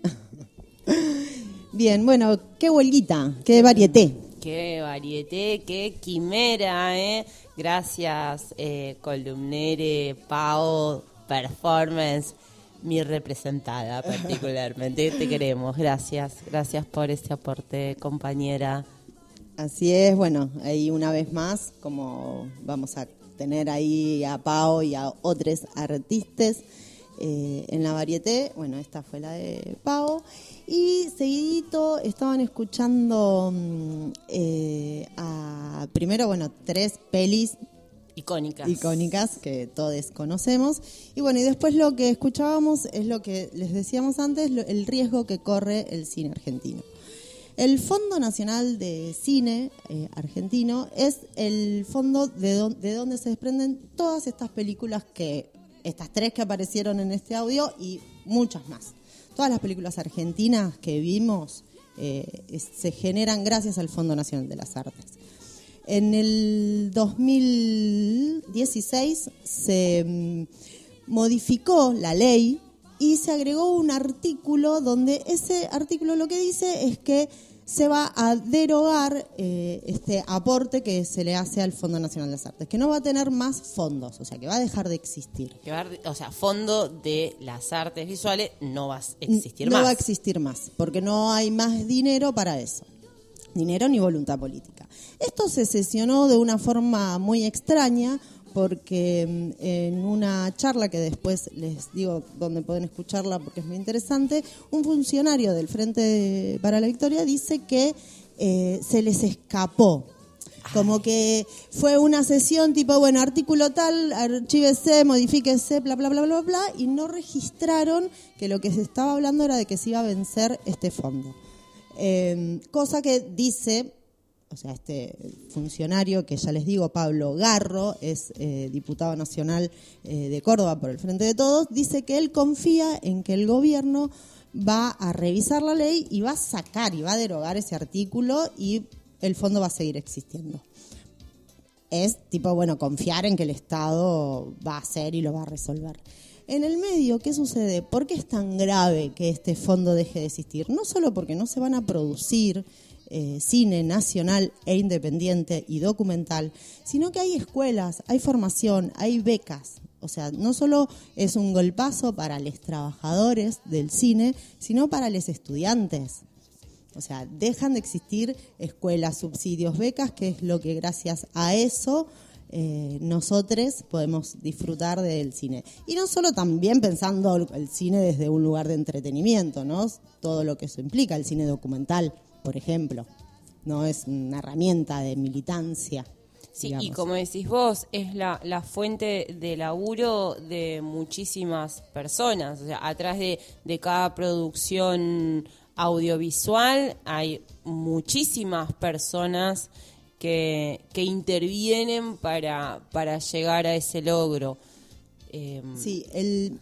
Bien, bueno, qué huelguita, qué varieté. Qué varieté, qué quimera, ¿eh? Gracias, eh, columnere, Pau, performance, mi representada particularmente. Te queremos, gracias, gracias por este aporte, compañera. Así es, bueno, ahí una vez más, como vamos a tener ahí a Pau y a otros artistas eh, en la varieté, bueno, esta fue la de Pau. Y seguidito estaban escuchando mm, eh, a, primero, bueno, tres pelis icónicas. icónicas que todos conocemos. Y bueno, y después lo que escuchábamos es lo que les decíamos antes, lo, el riesgo que corre el cine argentino. El Fondo Nacional de Cine eh, Argentino es el fondo de, don, de donde se desprenden todas estas películas que, estas tres que aparecieron en este audio y muchas más. Todas las películas argentinas que vimos eh, es, se generan gracias al Fondo Nacional de las Artes. En el dos mil dieciséis se mm, modificó la ley y se agregó un artículo donde ese artículo lo que dice es que se va a derogar eh, este aporte que se le hace al Fondo Nacional de las Artes, que no va a tener más fondos, o sea, que va a dejar de existir. Que va a- O sea, fondo de las artes visuales no va a existir no más. va a existir más, porque no hay más dinero para eso. Dinero ni voluntad política. Esto se sesionó de una forma muy extraña, porque mm, en una charla que después les digo donde pueden escucharla porque es muy interesante, un funcionario del Frente para la Victoria dice que eh, se les escapó. Como que fue una sesión tipo, bueno, artículo tal, archívese, modifíquese, bla, bla, bla, bla, bla, y no registraron que lo que se estaba hablando era de que se iba a vencer este fondo. Eh, cosa que dice, o sea, este funcionario que ya les digo, Pablo Garro, es eh, diputado nacional eh, de Córdoba por el Frente de Todos, dice que él confía en que el gobierno va a revisar la ley y va a sacar y va a derogar ese artículo y el fondo va a seguir existiendo. Es tipo, bueno, confiar en que el Estado va a hacer y lo va a resolver. En el medio, ¿qué sucede? ¿Por qué es tan grave que este fondo deje de existir? No solo porque no se van a producir eh, cine nacional e independiente y documental, sino que hay escuelas, hay formación, hay becas. O sea, no solo es un golpazo para los trabajadores del cine, sino para los estudiantes. O sea, dejan de existir escuelas, subsidios, becas, que es lo que gracias a eso eh, nosotros podemos disfrutar del cine. Y no solo también pensando el cine desde un lugar de entretenimiento, ¿no? Todo lo que eso implica, el cine documental, por ejemplo, no es una herramienta de militancia. Sí, digamos. y como decís vos, es la, la fuente de laburo de muchísimas personas. O sea, atrás de, de cada producción audiovisual hay muchísimas personas que, que intervienen para, para llegar a ese logro. Eh, sí, el,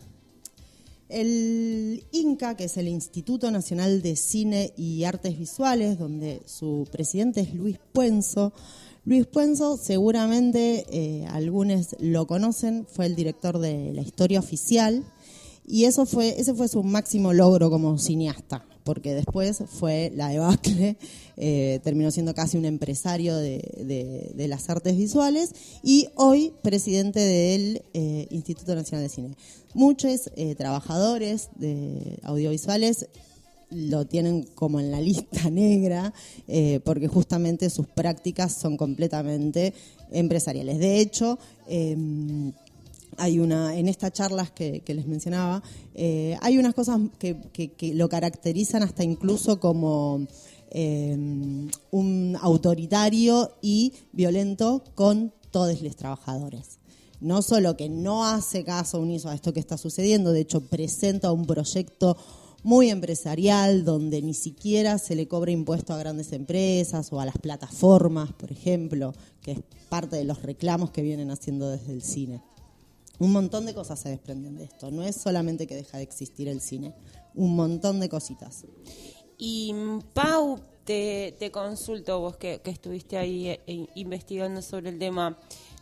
el INCA, que es el Instituto Nacional de Cine y Artes Visuales, donde su presidente es Luis Puenzo. Luis Puenzo, seguramente eh, algunos lo conocen, fue el director de La Historia Oficial, y eso fue ese fue su máximo logro como cineasta, porque después fue la debacle, eh, terminó siendo casi un empresario de, de, de las artes visuales, y hoy presidente del eh, Instituto Nacional de Cine. Muchos eh, trabajadores de audiovisuales lo tienen como en la lista negra, eh, porque justamente sus prácticas son completamente empresariales. De hecho, eh, hay una en estas charlas que, que les mencionaba, eh, hay unas cosas que, que, que lo caracterizan hasta incluso como eh, un autoritario y violento con todos los trabajadores. No solo que no hace caso omiso a esto que está sucediendo, de hecho presenta un proyecto muy empresarial, donde ni siquiera se le cobra impuesto a grandes empresas o a las plataformas, por ejemplo, que es parte de los reclamos que vienen haciendo desde el cine. Un montón de cosas se desprenden de esto. No es solamente que deja de existir el cine, un montón de cositas. Y Pau, te, te consulto, vos que, que estuviste ahí eh, investigando sobre el tema,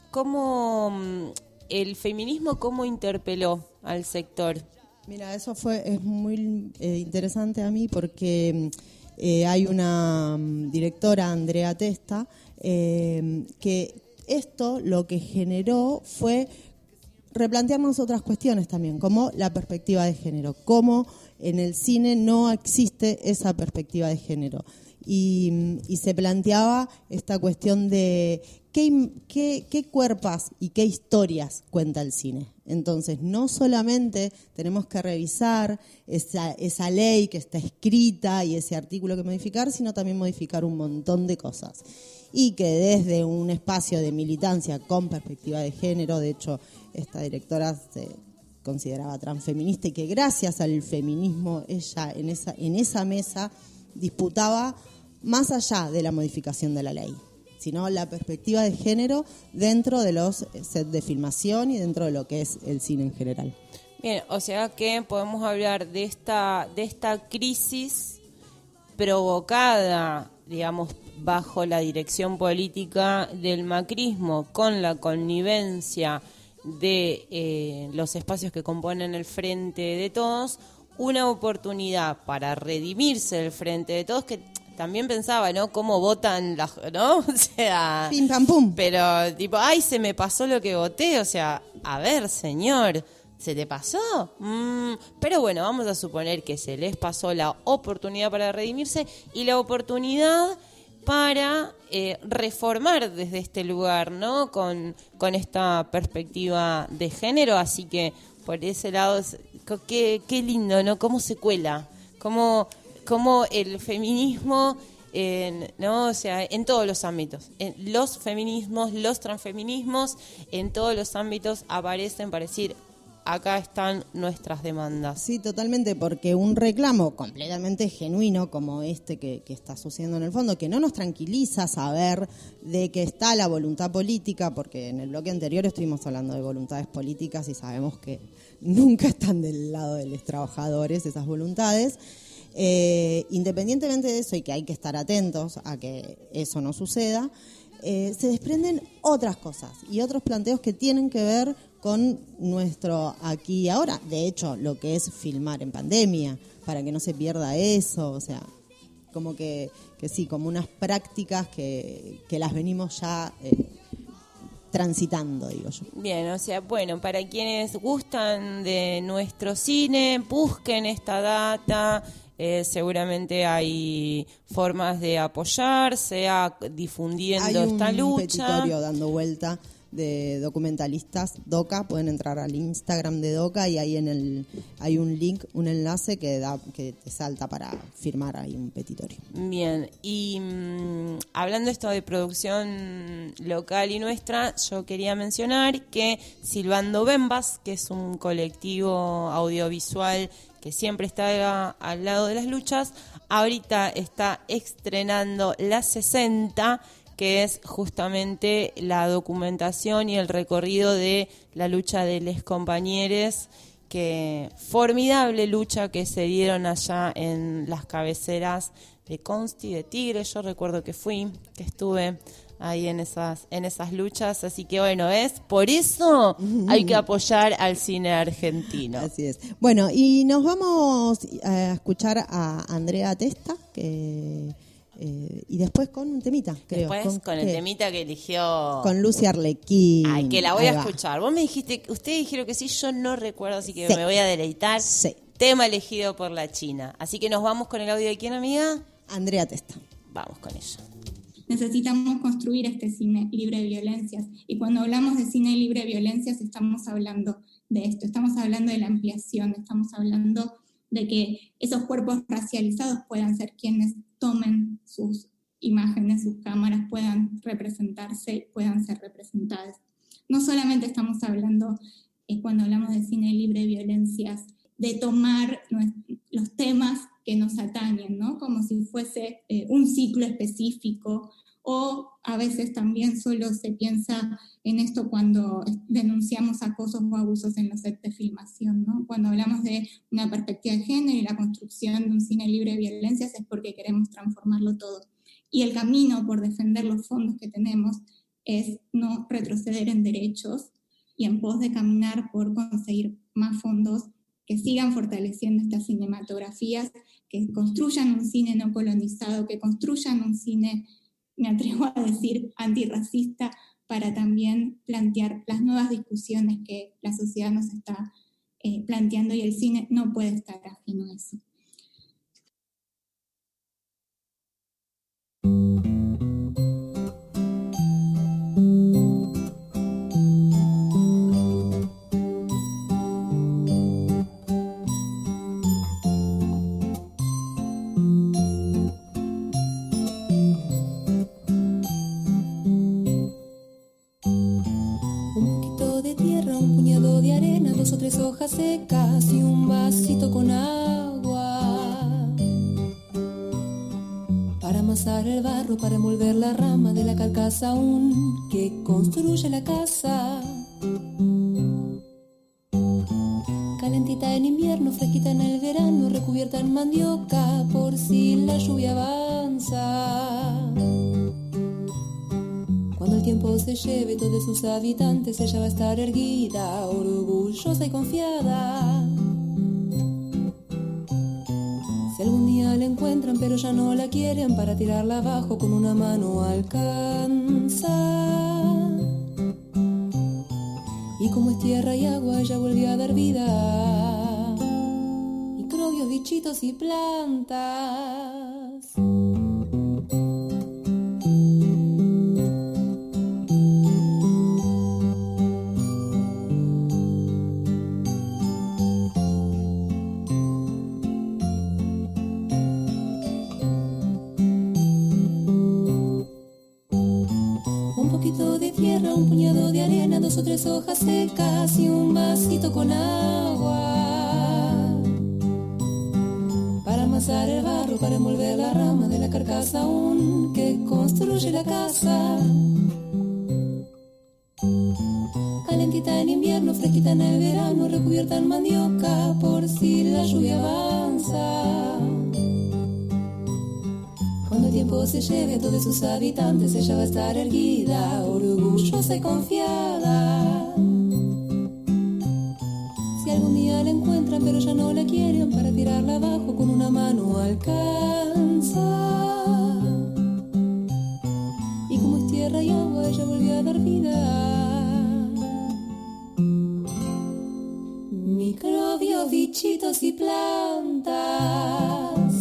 ¿cómo el feminismo cómo interpeló al sector? Mira, eso fue es muy eh, interesante a mí porque eh, hay una um, directora, Andrea Testa, eh, que esto lo que generó fue replantearnos otras cuestiones también, como la perspectiva de género, cómo en el cine no existe esa perspectiva de género. Y, y se planteaba esta cuestión de qué, qué, qué cuerpos y qué historias cuenta el cine. Entonces, no solamente tenemos que revisar esa, esa ley que está escrita y ese artículo que modificar, sino también modificar un montón de cosas. Y que desde un espacio de militancia con perspectiva de género, de hecho, esta directora se consideraba transfeminista y que gracias al feminismo ella en esa, en esa mesa disputaba más allá de la modificación de la ley, sino la perspectiva de género dentro de los sets de filmación y dentro de lo que es el cine en general. Bien, o sea que podemos hablar de esta de esta crisis provocada, digamos, bajo la dirección política del macrismo, con la connivencia de eh, los espacios que componen el Frente de Todos, una oportunidad para redimirse del Frente de Todos, que también pensaba, ¿no? Cómo votan, la, ¿no? O sea... Pim, pam, pum. Pero, tipo, ay, se me pasó lo que voté. O sea, a ver, señor, ¿se te pasó? Mm, pero bueno, vamos a suponer que se les pasó la oportunidad para redimirse y la oportunidad para eh, reformar desde este lugar, ¿no? Con, con esta perspectiva de género. Así que, por ese lado, qué, qué lindo, ¿no? Cómo se cuela, cómo... como el feminismo, en, ¿no? O sea, en todos los ámbitos, en los feminismos, los transfeminismos, en todos los ámbitos aparecen para decir, acá están nuestras demandas. Sí, totalmente, porque un reclamo completamente genuino como este que, que está sucediendo en el fondo, que no nos tranquiliza saber de que está la voluntad política, porque en el bloque anterior estuvimos hablando de voluntades políticas y sabemos que nunca están del lado de los trabajadores esas voluntades. Eh, independientemente de eso y que hay que estar atentos a que eso no suceda, eh, se desprenden otras cosas y otros planteos que tienen que ver con nuestro aquí y ahora. De hecho, lo que es filmar en pandemia, para que no se pierda eso, o sea, como que, que sí, como unas prácticas que, que las venimos ya eh, transitando, digo yo. Bien, o sea, bueno, para quienes gustan de nuestro cine, busquen esta data. eh, seguramente hay formas de apoyar, sea difundiendo Hay un esta lucha. petitorio dando vuelta de documentalistas DOCA, pueden entrar al Instagram de DOCA y ahí en el hay un link, un enlace que da que te salta para firmar ahí un petitorio. Bien, y mmm, hablando esto de producción local y nuestra, yo quería mencionar que Silbando Bembas, que es un colectivo audiovisual que siempre está al lado de las luchas, ahorita está estrenando La sesenta, que es justamente la documentación y el recorrido de la lucha de les compañeres, que formidable lucha que se dieron allá en las cabeceras de Consti, de Tigre. Yo recuerdo que fui, que estuve ahí en esas en esas luchas, así que bueno, es por eso hay que apoyar al cine argentino. Así es. Bueno, y nos vamos a escuchar a Andrea Testa, que Eh, y después con un temita, creo. Después con, con el temita que eligió... Con Lucy Arlequín. Ay, que la voy Ahí a va. escuchar. Vos me dijiste, ustedes dijeron que sí, yo no recuerdo, así que Sí. me voy a deleitar. Sí. Tema elegido por la China. Así que nos vamos con el audio de quién, amiga. Andrea Testa. Vamos con ella. Necesitamos construir este cine libre de violencias. Y cuando hablamos de cine libre de violencias, estamos hablando de esto. Estamos hablando de la ampliación, estamos hablando de que esos cuerpos racializados puedan ser quienes tomen sus imágenes, sus cámaras, puedan representarse, puedan ser representadas. No solamente estamos hablando, eh, cuando hablamos de cine libre de violencias, de tomar los temas que nos atañen, ¿no? Como si fuese eh, un ciclo específico, o a veces también solo se piensa en esto cuando denunciamos acosos o abusos en los sets de filmación, ¿no? Cuando hablamos de una perspectiva de género y la construcción de un cine libre de violencias es porque queremos transformarlo todo. Y el camino por defender los fondos que tenemos es no retroceder en derechos y en pos de caminar por conseguir más fondos que sigan fortaleciendo estas cinematografías, que construyan un cine no colonizado, que construyan un cine, me atrevo a decir, antirracista, para también plantear las nuevas discusiones que la sociedad nos está eh, planteando, y el cine no puede estar ajeno a eso. Dos o tres hojas secas y un vasito con agua para amasar el barro, para envolver la rama de la carcasa aún que construye la casa. Calentita en invierno, fresquita en el verano, recubierta en mandioca por si la lluvia avanza. Cuando el tiempo se lleve todos sus habitantes, ella va a estar erguida, orgullosa y confiada. Si algún día la encuentran pero ya no la quieren, para tirarla abajo con una mano alcanza. Y como es tierra y agua, ella volvió a dar vida. Microbios, bichitos y plantas. Un puñado de arena, dos o tres hojas secas y un vasito con agua para amasar el barro, para envolver la rama de la carcasa aún que construye la casa. Calentita en invierno, fresquita en el verano, recubierta en mandioca por si la lluvia avanza. Cuando el tiempo se lleve a todos sus habitantes, ella va a estar erguida, orgullosa y confiada. Si algún día la encuentran pero ya no la quieren, para tirarla abajo con una mano alcanza. Y como es tierra y agua, ella volvió a dar vida. Microbios, bichitos y plantas.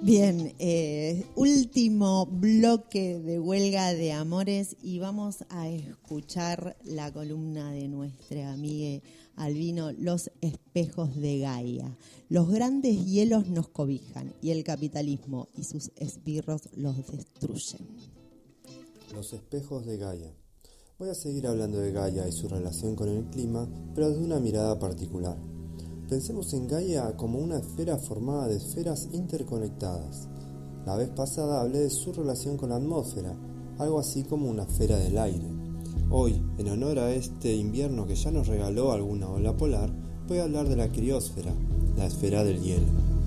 Bien, eh, último bloque de Huelga de Amores y vamos a escuchar la columna de nuestra amiga Albino, Los espejos de Gaia. Los grandes hielos nos cobijan y el capitalismo y sus esbirros los destruyen. Los espejos de Gaia. Voy a seguir hablando de Gaia y su relación con el clima, pero desde una mirada particular. Pensemos en Gaia como una esfera formada de esferas interconectadas. La vez pasada hablé de su relación con la atmósfera, algo así como una esfera del aire. Hoy, en honor a este invierno que ya nos regaló alguna ola polar, voy a hablar de la criósfera, la esfera del hielo.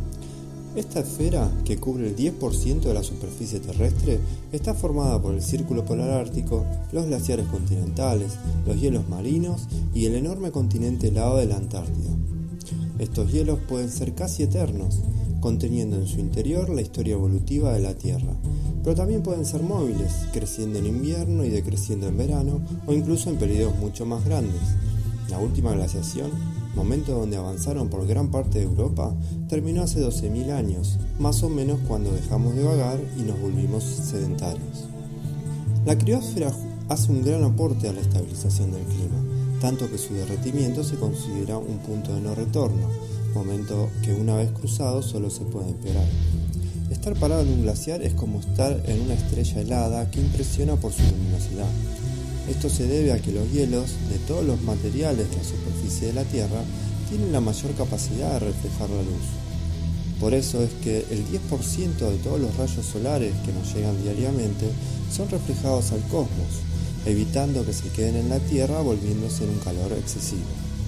Esta esfera, que cubre el diez por ciento de la superficie terrestre, está formada por el círculo polar ártico, los glaciares continentales, los hielos marinos y el enorme continente helado de la Antártida. Estos hielos pueden ser casi eternos, conteniendo en su interior la historia evolutiva de la Tierra, pero también pueden ser móviles, creciendo en invierno y decreciendo en verano, o incluso en periodos mucho más grandes. La última glaciación, momento donde avanzaron por gran parte de Europa, terminó hace doce mil años, más o menos cuando dejamos de vagar y nos volvimos sedentarios. La criósfera hace un gran aporte a la estabilización del clima, tanto que su derretimiento se considera un punto de no retorno, momento que una vez cruzado solo se puede empeorar. Estar parado en un glaciar es como estar en una estrella helada que impresiona por su luminosidad. Esto se debe a que los hielos de todos los materiales de la superficie de la Tierra tienen la mayor capacidad de reflejar la luz. Por eso es que el diez por ciento de todos los rayos solares que nos llegan diariamente son reflejados al cosmos, evitando que se queden en la Tierra volviéndose en un calor excesivo.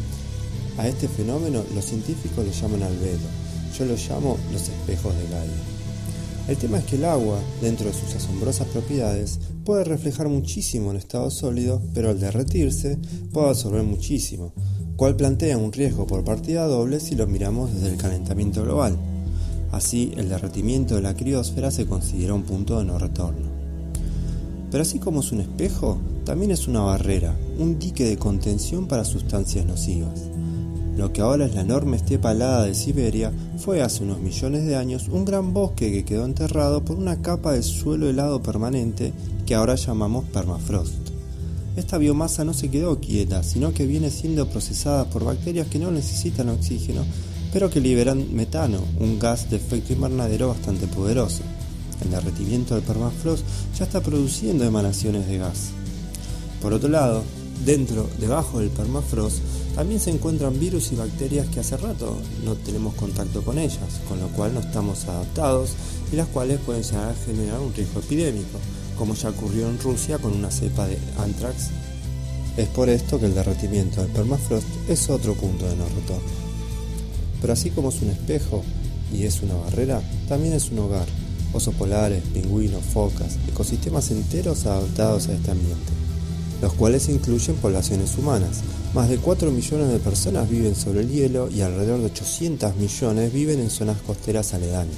A este fenómeno los científicos le llaman albedo, yo lo llamo los espejos de Gaia. El tema es que el agua, dentro de sus asombrosas propiedades, puede reflejar muchísimo en estado sólido, pero al derretirse puede absorber muchísimo, cual plantea un riesgo por partida doble si lo miramos desde el calentamiento global. Así, el derretimiento de la criósfera se considera un punto de no retorno. Pero así como es un espejo, también es una barrera, un dique de contención para sustancias nocivas. Lo que ahora es la enorme estepa helada de Siberia fue hace unos millones de años un gran bosque que quedó enterrado por una capa de suelo helado permanente que ahora llamamos permafrost. Esta biomasa no se quedó quieta, sino que viene siendo procesada por bacterias que no necesitan oxígeno, pero que liberan metano, un gas de efecto invernadero bastante poderoso. El derretimiento del permafrost ya está produciendo emanaciones de gas. Por otro lado, dentro, debajo del permafrost, también se encuentran virus y bacterias que hace rato no tenemos contacto con ellas, con lo cual no estamos adaptados y las cuales pueden llegar a generar un riesgo epidémico, como ya ocurrió en Rusia con una cepa de anthrax. Es por esto que el derretimiento del permafrost es otro punto de no retorno. Pero así como es un espejo y es una barrera, también es un hogar. Osos polares, pingüinos, focas, ecosistemas enteros adaptados a este ambiente, los cuales incluyen poblaciones humanas. Más de cuatro millones de personas viven sobre el hielo y alrededor de ochocientos millones viven en zonas costeras aledañas.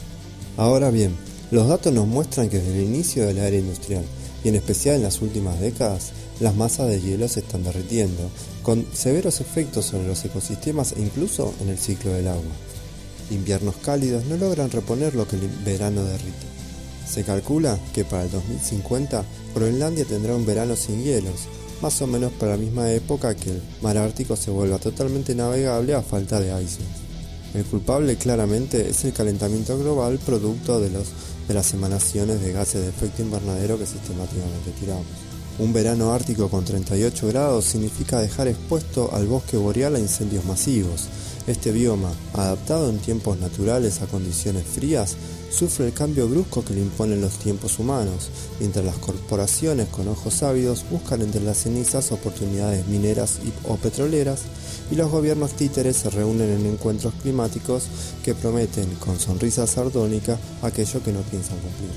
Ahora bien, los datos nos muestran que desde el inicio de la era industrial, y en especial en las últimas décadas, las masas de hielo se están derritiendo, con severos efectos sobre los ecosistemas e incluso en el ciclo del agua. Inviernos cálidos no logran reponer lo que el verano derrite. Se calcula que para el dos mil cincuenta Groenlandia tendrá un verano sin hielos, más o menos para la misma época que el mar Ártico se vuelva totalmente navegable a falta de icebergs. El culpable claramente es el calentamiento global producto de, los, de las emanaciones de gases de efecto invernadero que sistemáticamente tiramos. Un verano ártico con treinta y ocho grados significa dejar expuesto al bosque boreal a incendios masivos. Este bioma, adaptado en tiempos naturales a condiciones frías, sufre el cambio brusco que le imponen los tiempos humanos, mientras las corporaciones con ojos ávidos buscan entre las cenizas oportunidades mineras y, o petroleras, y los gobiernos títeres se reúnen en encuentros climáticos que prometen con sonrisa sardónica aquello que no piensan cumplir.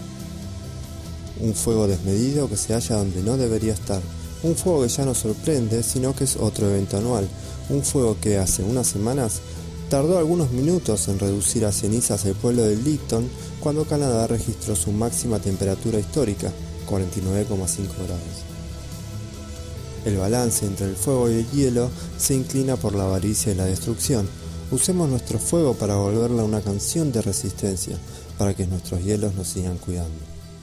Un fuego desmedido que se halla donde no debería estar, un fuego que ya no sorprende, sino que es otro evento anual, un fuego que hace unas semanas tardó algunos minutos en reducir a cenizas el pueblo de Lytton cuando Canadá registró su máxima temperatura histórica, cuarenta y nueve coma cinco grados. El balance entre el fuego y el hielo se inclina por la avaricia y la destrucción. Usemos nuestro fuego para volverla una canción de resistencia, para que nuestros hielos nos sigan cuidando.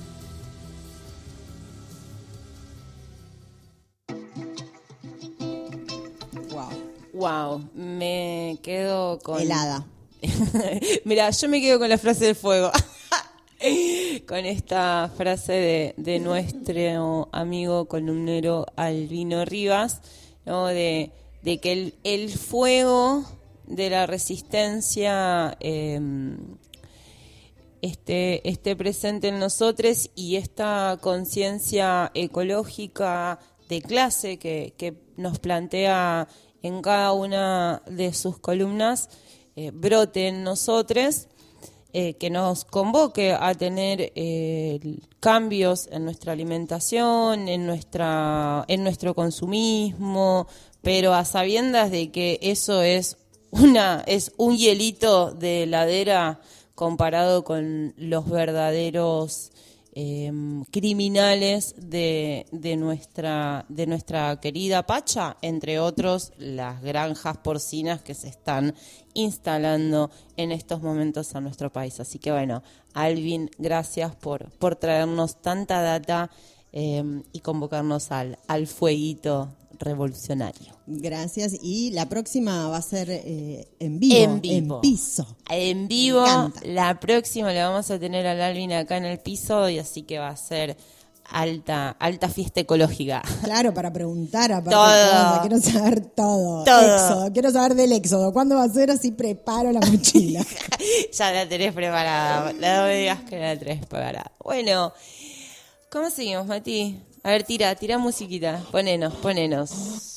Wow. Wow, me quedo con... Helada. Mira, yo me quedo con la frase del fuego. Con esta frase de, de nuestro amigo columnero Albino Rivas, ¿no? De, de que el, el fuego de la resistencia eh, esté, esté presente en nosotros, y esta conciencia ecológica de clase que, que nos plantea en cada una de sus columnas eh, brote en nosotros, eh, que nos convoque a tener eh, cambios en nuestra alimentación, en nuestra, en nuestro consumismo, pero a sabiendas de que eso es una es un hielito de heladera comparado con los verdaderos eh, criminales de, de nuestra de nuestra querida Pacha, entre otros las granjas porcinas que se están instalando en estos momentos a nuestro país. Así que bueno, Alvin, gracias por, por traernos tanta data eh, y convocarnos al, al fueguito revolucionario. Gracias, y la próxima va a ser eh, en vivo, en vivo, en piso. En vivo, la próxima la vamos a tener al Alvin acá en el piso, y así que va a ser alta alta fiesta ecológica. Claro, para preguntar aparte todo. Cosas, quiero saber todo. todo. Éxodo, quiero saber del éxodo. ¿Cuándo va a ser? Así preparo la mochila. Ya la tenés preparada, la no me digas que la tenés preparada. Bueno, ¿cómo seguimos, Mati? A ver, tira, tira musiquita, ponenos, ponenos.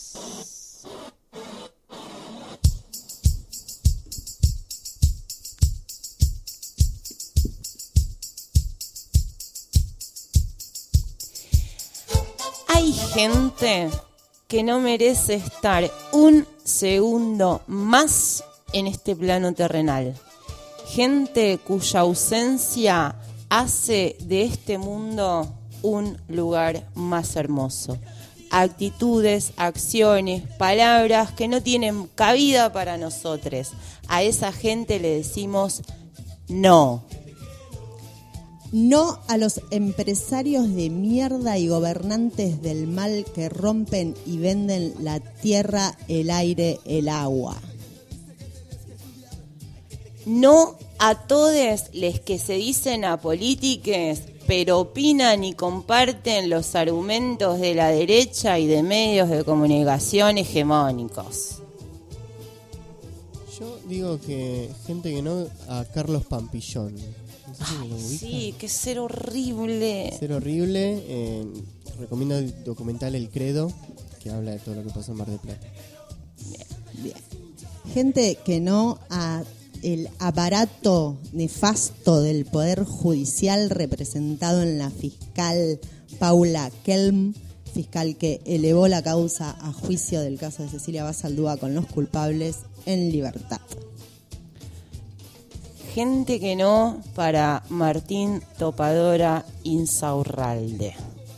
Hay gente que no merece estar un segundo más en este plano terrenal. Gente cuya ausencia hace de este mundo un lugar más hermoso. Actitudes, acciones, palabras que no tienen cabida para nosotros. A esa gente le decimos no. No a los empresarios de mierda y gobernantes del mal que rompen y venden la tierra, el aire, el agua. No a todos les que se dicen apolítiques, pero opinan y comparten los argumentos de la derecha y de medios de comunicación hegemónicos. Yo digo que gente que no a Carlos Pampillón. No sé si Ay, lo ubican. sí, que ser horrible. Ser horrible. Eh, recomiendo el documental El Credo, que habla de todo lo que pasó en Mar del Plata. Bien, bien. Gente que no a el aparato nefasto del Poder Judicial representado en la fiscal Paula Kelm, fiscal que elevó la causa a juicio del caso de Cecilia Basaldúa con los culpables en libertad. Gente que no para Martín Topadora Insaurralde.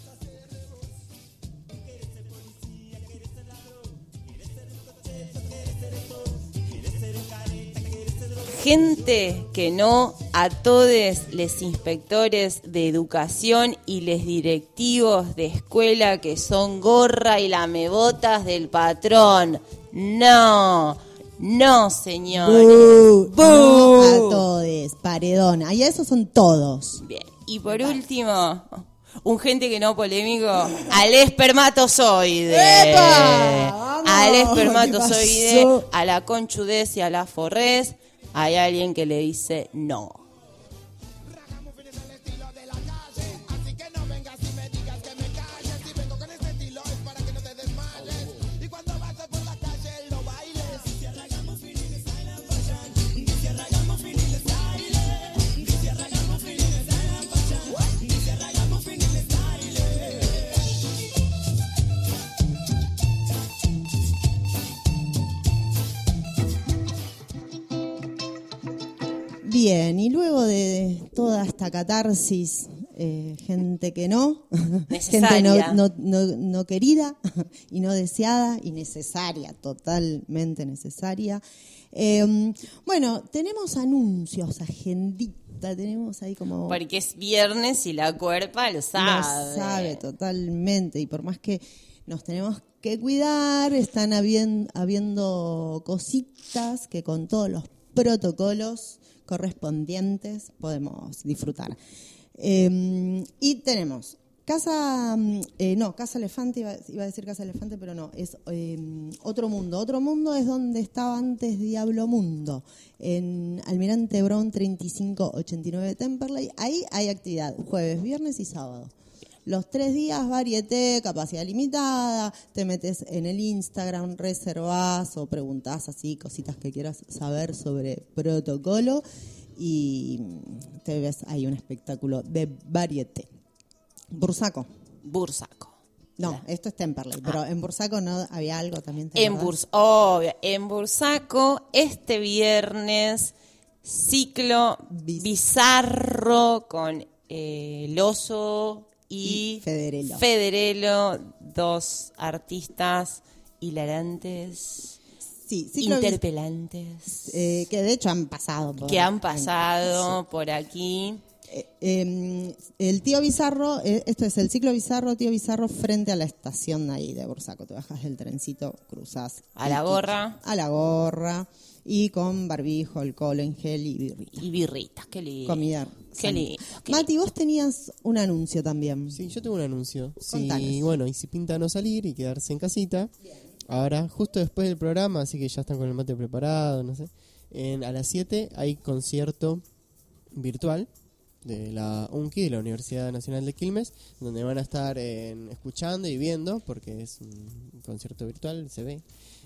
Gente que no a todos les inspectores de educación y les directivos de escuela que son gorra y lamebotas del patrón. No, no, señores. ¡Bú! No a todos, paredón. Ahí esos son todos. Bien, y por último, un gente que no polémico, al espermatozoide. ¡Epa! Al espermatozoide, ¿Qué pasó? a la conchudez y a la forrez. Hay alguien que le dice no. Bien, y luego de toda esta catarsis eh, gente que no, gente Necesaria. no, no, no, no querida y no deseada y necesaria, totalmente necesaria. Eh, bueno, tenemos anuncios, agendita, tenemos ahí como... Porque es viernes y la cuerpa lo sabe. Lo sabe totalmente, y por más que nos tenemos que cuidar, están habiendo, habiendo cositas que con todos los protocolos correspondientes podemos disfrutar. Eh, y tenemos Casa, eh, no, Casa Elefante, iba, iba a decir Casa Elefante, pero no, es eh, Otro Mundo. Otro Mundo es donde estaba antes Diablo Mundo, en Almirante Brown treinta y cinco ochenta y nueve Temperley. Ahí hay actividad, jueves, viernes y sábado. Los tres días, varieté, capacidad limitada, te metes en el Instagram, reservás o preguntás así cositas que quieras saber sobre protocolo y te ves ahí un espectáculo de varieté. Bursaco. Bursaco. No, esto es Temperley, pero Ah. en Bursaco no había algo también. ¿te En, acordás? Burs obvio, en Bursaco, este viernes, ciclo bizarro con eh, el oso y, Y Federello. Federello, dos artistas hilarantes, Sí, ciclo biz- interpelantes, eh, que de hecho han pasado. Por, que han pasado por aquí. Eh, eh, el Tío Bizarro, eh, esto es el ciclo bizarro, Tío Bizarro, frente a la estación de ahí de Bursaco. Te bajas del trencito, cruzás. A la gorra. A la gorra. Y con barbijo, alcohol en gel y birrita. Y birritas, qué lindo. Comida. Qué sana. lindo. Mati, vos tenías un anuncio también. Sí, yo tengo un anuncio. Contanos. Sí, bueno, y si pinta no salir y quedarse en casita. Ahora, justo después del programa, así que ya están con el mate preparado, no sé. En, a las siete hay concierto virtual de la U N C I, de la Universidad Nacional de Quilmes, donde van a estar en, escuchando y viendo, porque es un concierto virtual, se ve,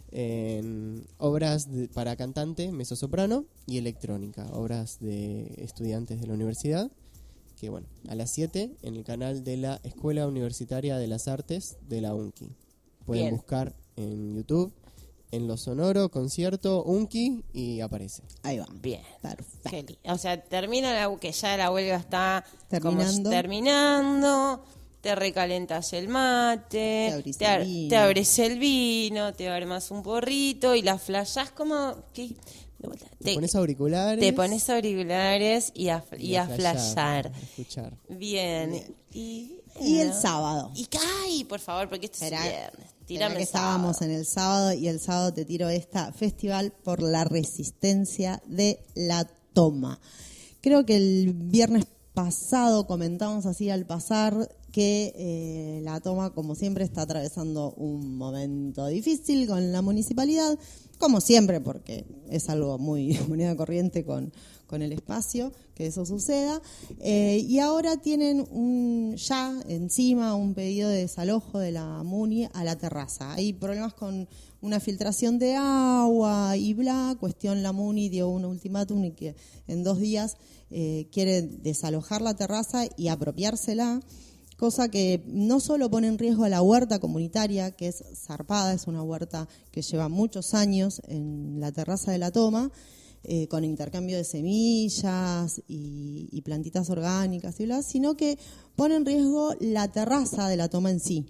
en obras de, para cantante, mezzosoprano y electrónica, obras de estudiantes de la universidad, que bueno, a las siete en el canal de la Escuela Universitaria de las Artes de la U N C I. Pueden Bien. buscar en YouTube, en lo sonoro, concierto, U N C I, y aparece. Ahí va. Bien. Perfecto. Qué lindo. O sea, termina la que ya la huelga está como Terminando. terminando, te recalentas el mate, Te abrís te, el ar- vino. te abres el vino, te armas un porrito y la flashás como que de vuelta, Te pones auriculares. te pones auriculares y a, y a flashear, flashar. a escuchar. Bien. Y, Y el bueno. sábado. Y cae, por favor, porque esto Será- es viernes. Será Tírame que el sábado. estábamos en el sábado y el sábado te tiro esta Festival por la Resistencia de la Toma. Creo que el viernes pasado comentamos así al pasar que eh, la Toma, como siempre, está atravesando un momento difícil con la municipalidad, como siempre, porque es algo muy moneda corriente con, con el espacio que eso suceda. Eh, y ahora tienen un, ya encima un pedido de desalojo de la MUNI a la terraza. Hay problemas con una filtración de agua y bla, cuestión la MUNI dio un ultimátum y que en dos días eh, quiere desalojar la terraza y apropiársela, cosa que no solo pone en riesgo a la huerta comunitaria, que es zarpada, es una huerta que lleva muchos años en la terraza de la Toma, eh, con intercambio de semillas y, y plantitas orgánicas y bla, sino que pone en riesgo la terraza de la Toma en sí.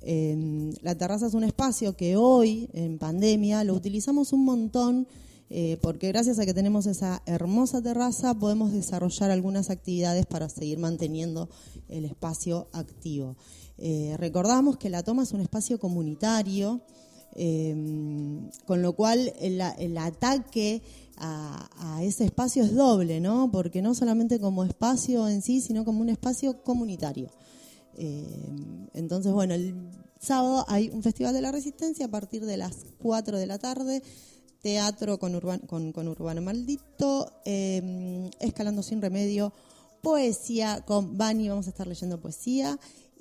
Eh, la terraza es un espacio que hoy, en pandemia, lo utilizamos un montón, eh, porque gracias a que tenemos esa hermosa terraza podemos desarrollar algunas actividades para seguir manteniendo el espacio activo. Eh, recordamos que la Toma es un espacio comunitario, eh, con lo cual el, el ataque a, a ese espacio es doble, ¿no? Porque no solamente como espacio en sí, sino como un espacio comunitario. Eh, entonces, bueno, el sábado hay un Festival de la Resistencia a partir de las cuatro de la tarde, teatro con, Urban, con, con Urbano Maldito, eh, Escalando Sin Remedio, poesía con Bani, vamos a estar leyendo poesía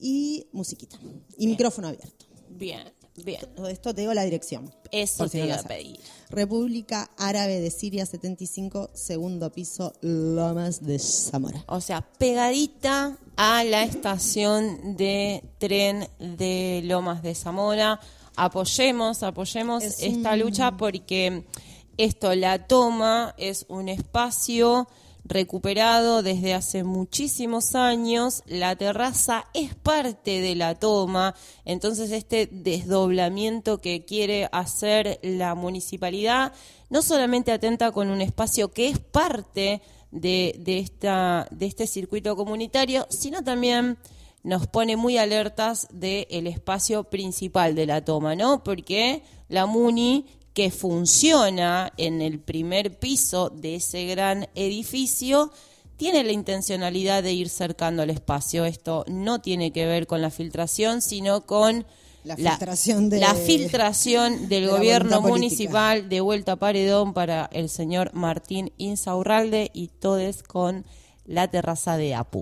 y musiquita, y micrófono abierto. Bien, bien. Todo esto te digo la dirección. Eso por si te no iba la a sabes. pedir. República Árabe de Siria setenta y cinco, segundo piso, Lomas de Zamora. O sea, pegadita a la estación de tren de Lomas de Zamora. Apoyemos, apoyemos Es esta un- lucha porque esto, la Toma, es un espacio recuperado desde hace muchísimos años. La terraza es parte de la toma, entonces este desdoblamiento que quiere hacer la municipalidad no solamente atenta con un espacio que es parte de, de, esta, de este circuito comunitario, sino también nos pone muy alertas del espacio principal de la toma, ¿no? Porque la Muni, que funciona en el primer piso de ese gran edificio, tiene la intencionalidad de ir cercando el espacio. Esto no tiene que ver con la filtración, sino con la filtración, la, de, la filtración del de gobierno municipal de Vuelta a Paredón para el señor Martín Insaurralde y todes con la terraza de Apu.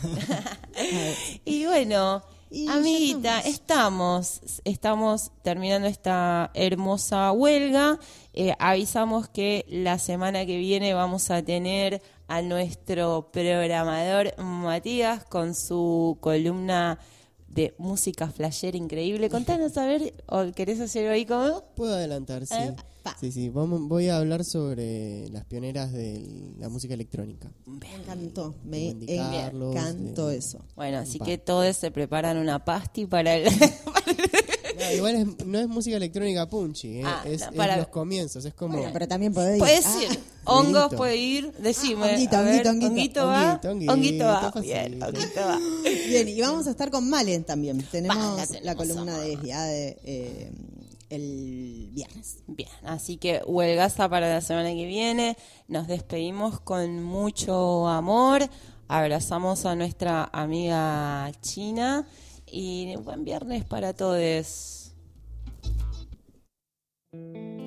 Y bueno, y amiguita, estamos, estamos terminando esta hermosa huelga. Eh, avisamos que la semana que viene vamos a tener a nuestro programador Matías con su columna de música flashera increíble. Contanos, a ver, ¿o querés hacer ahí como? Puedo adelantar, sí. Eh, sí, sí. Vamos, voy a hablar sobre las pioneras de la música electrónica. Me encantó, me Wendy Carlos, encantó eh, eso. Bueno, así Pa. que todos se preparan una pasti para el... No, igual es- no es música electrónica punchy, eh, Ah, es, no, es para- los comienzos, es como... Bueno, pero también podés ir. Puedes Ah, ir. Hongos Honguito. puede ir, decime. Ah, honguito, a ver, honguito, honguito. va. Honguito, honguito, Honguito va. fácil. Bien, honguito va. Bien, y vamos a estar con Malen también. Tenemos Va, la la, tenemos columna a de Malen. ya de eh, el viernes. Bien, así que huelgaza para la semana que viene. Nos despedimos con mucho amor. Abrazamos a nuestra amiga China y buen viernes para todos.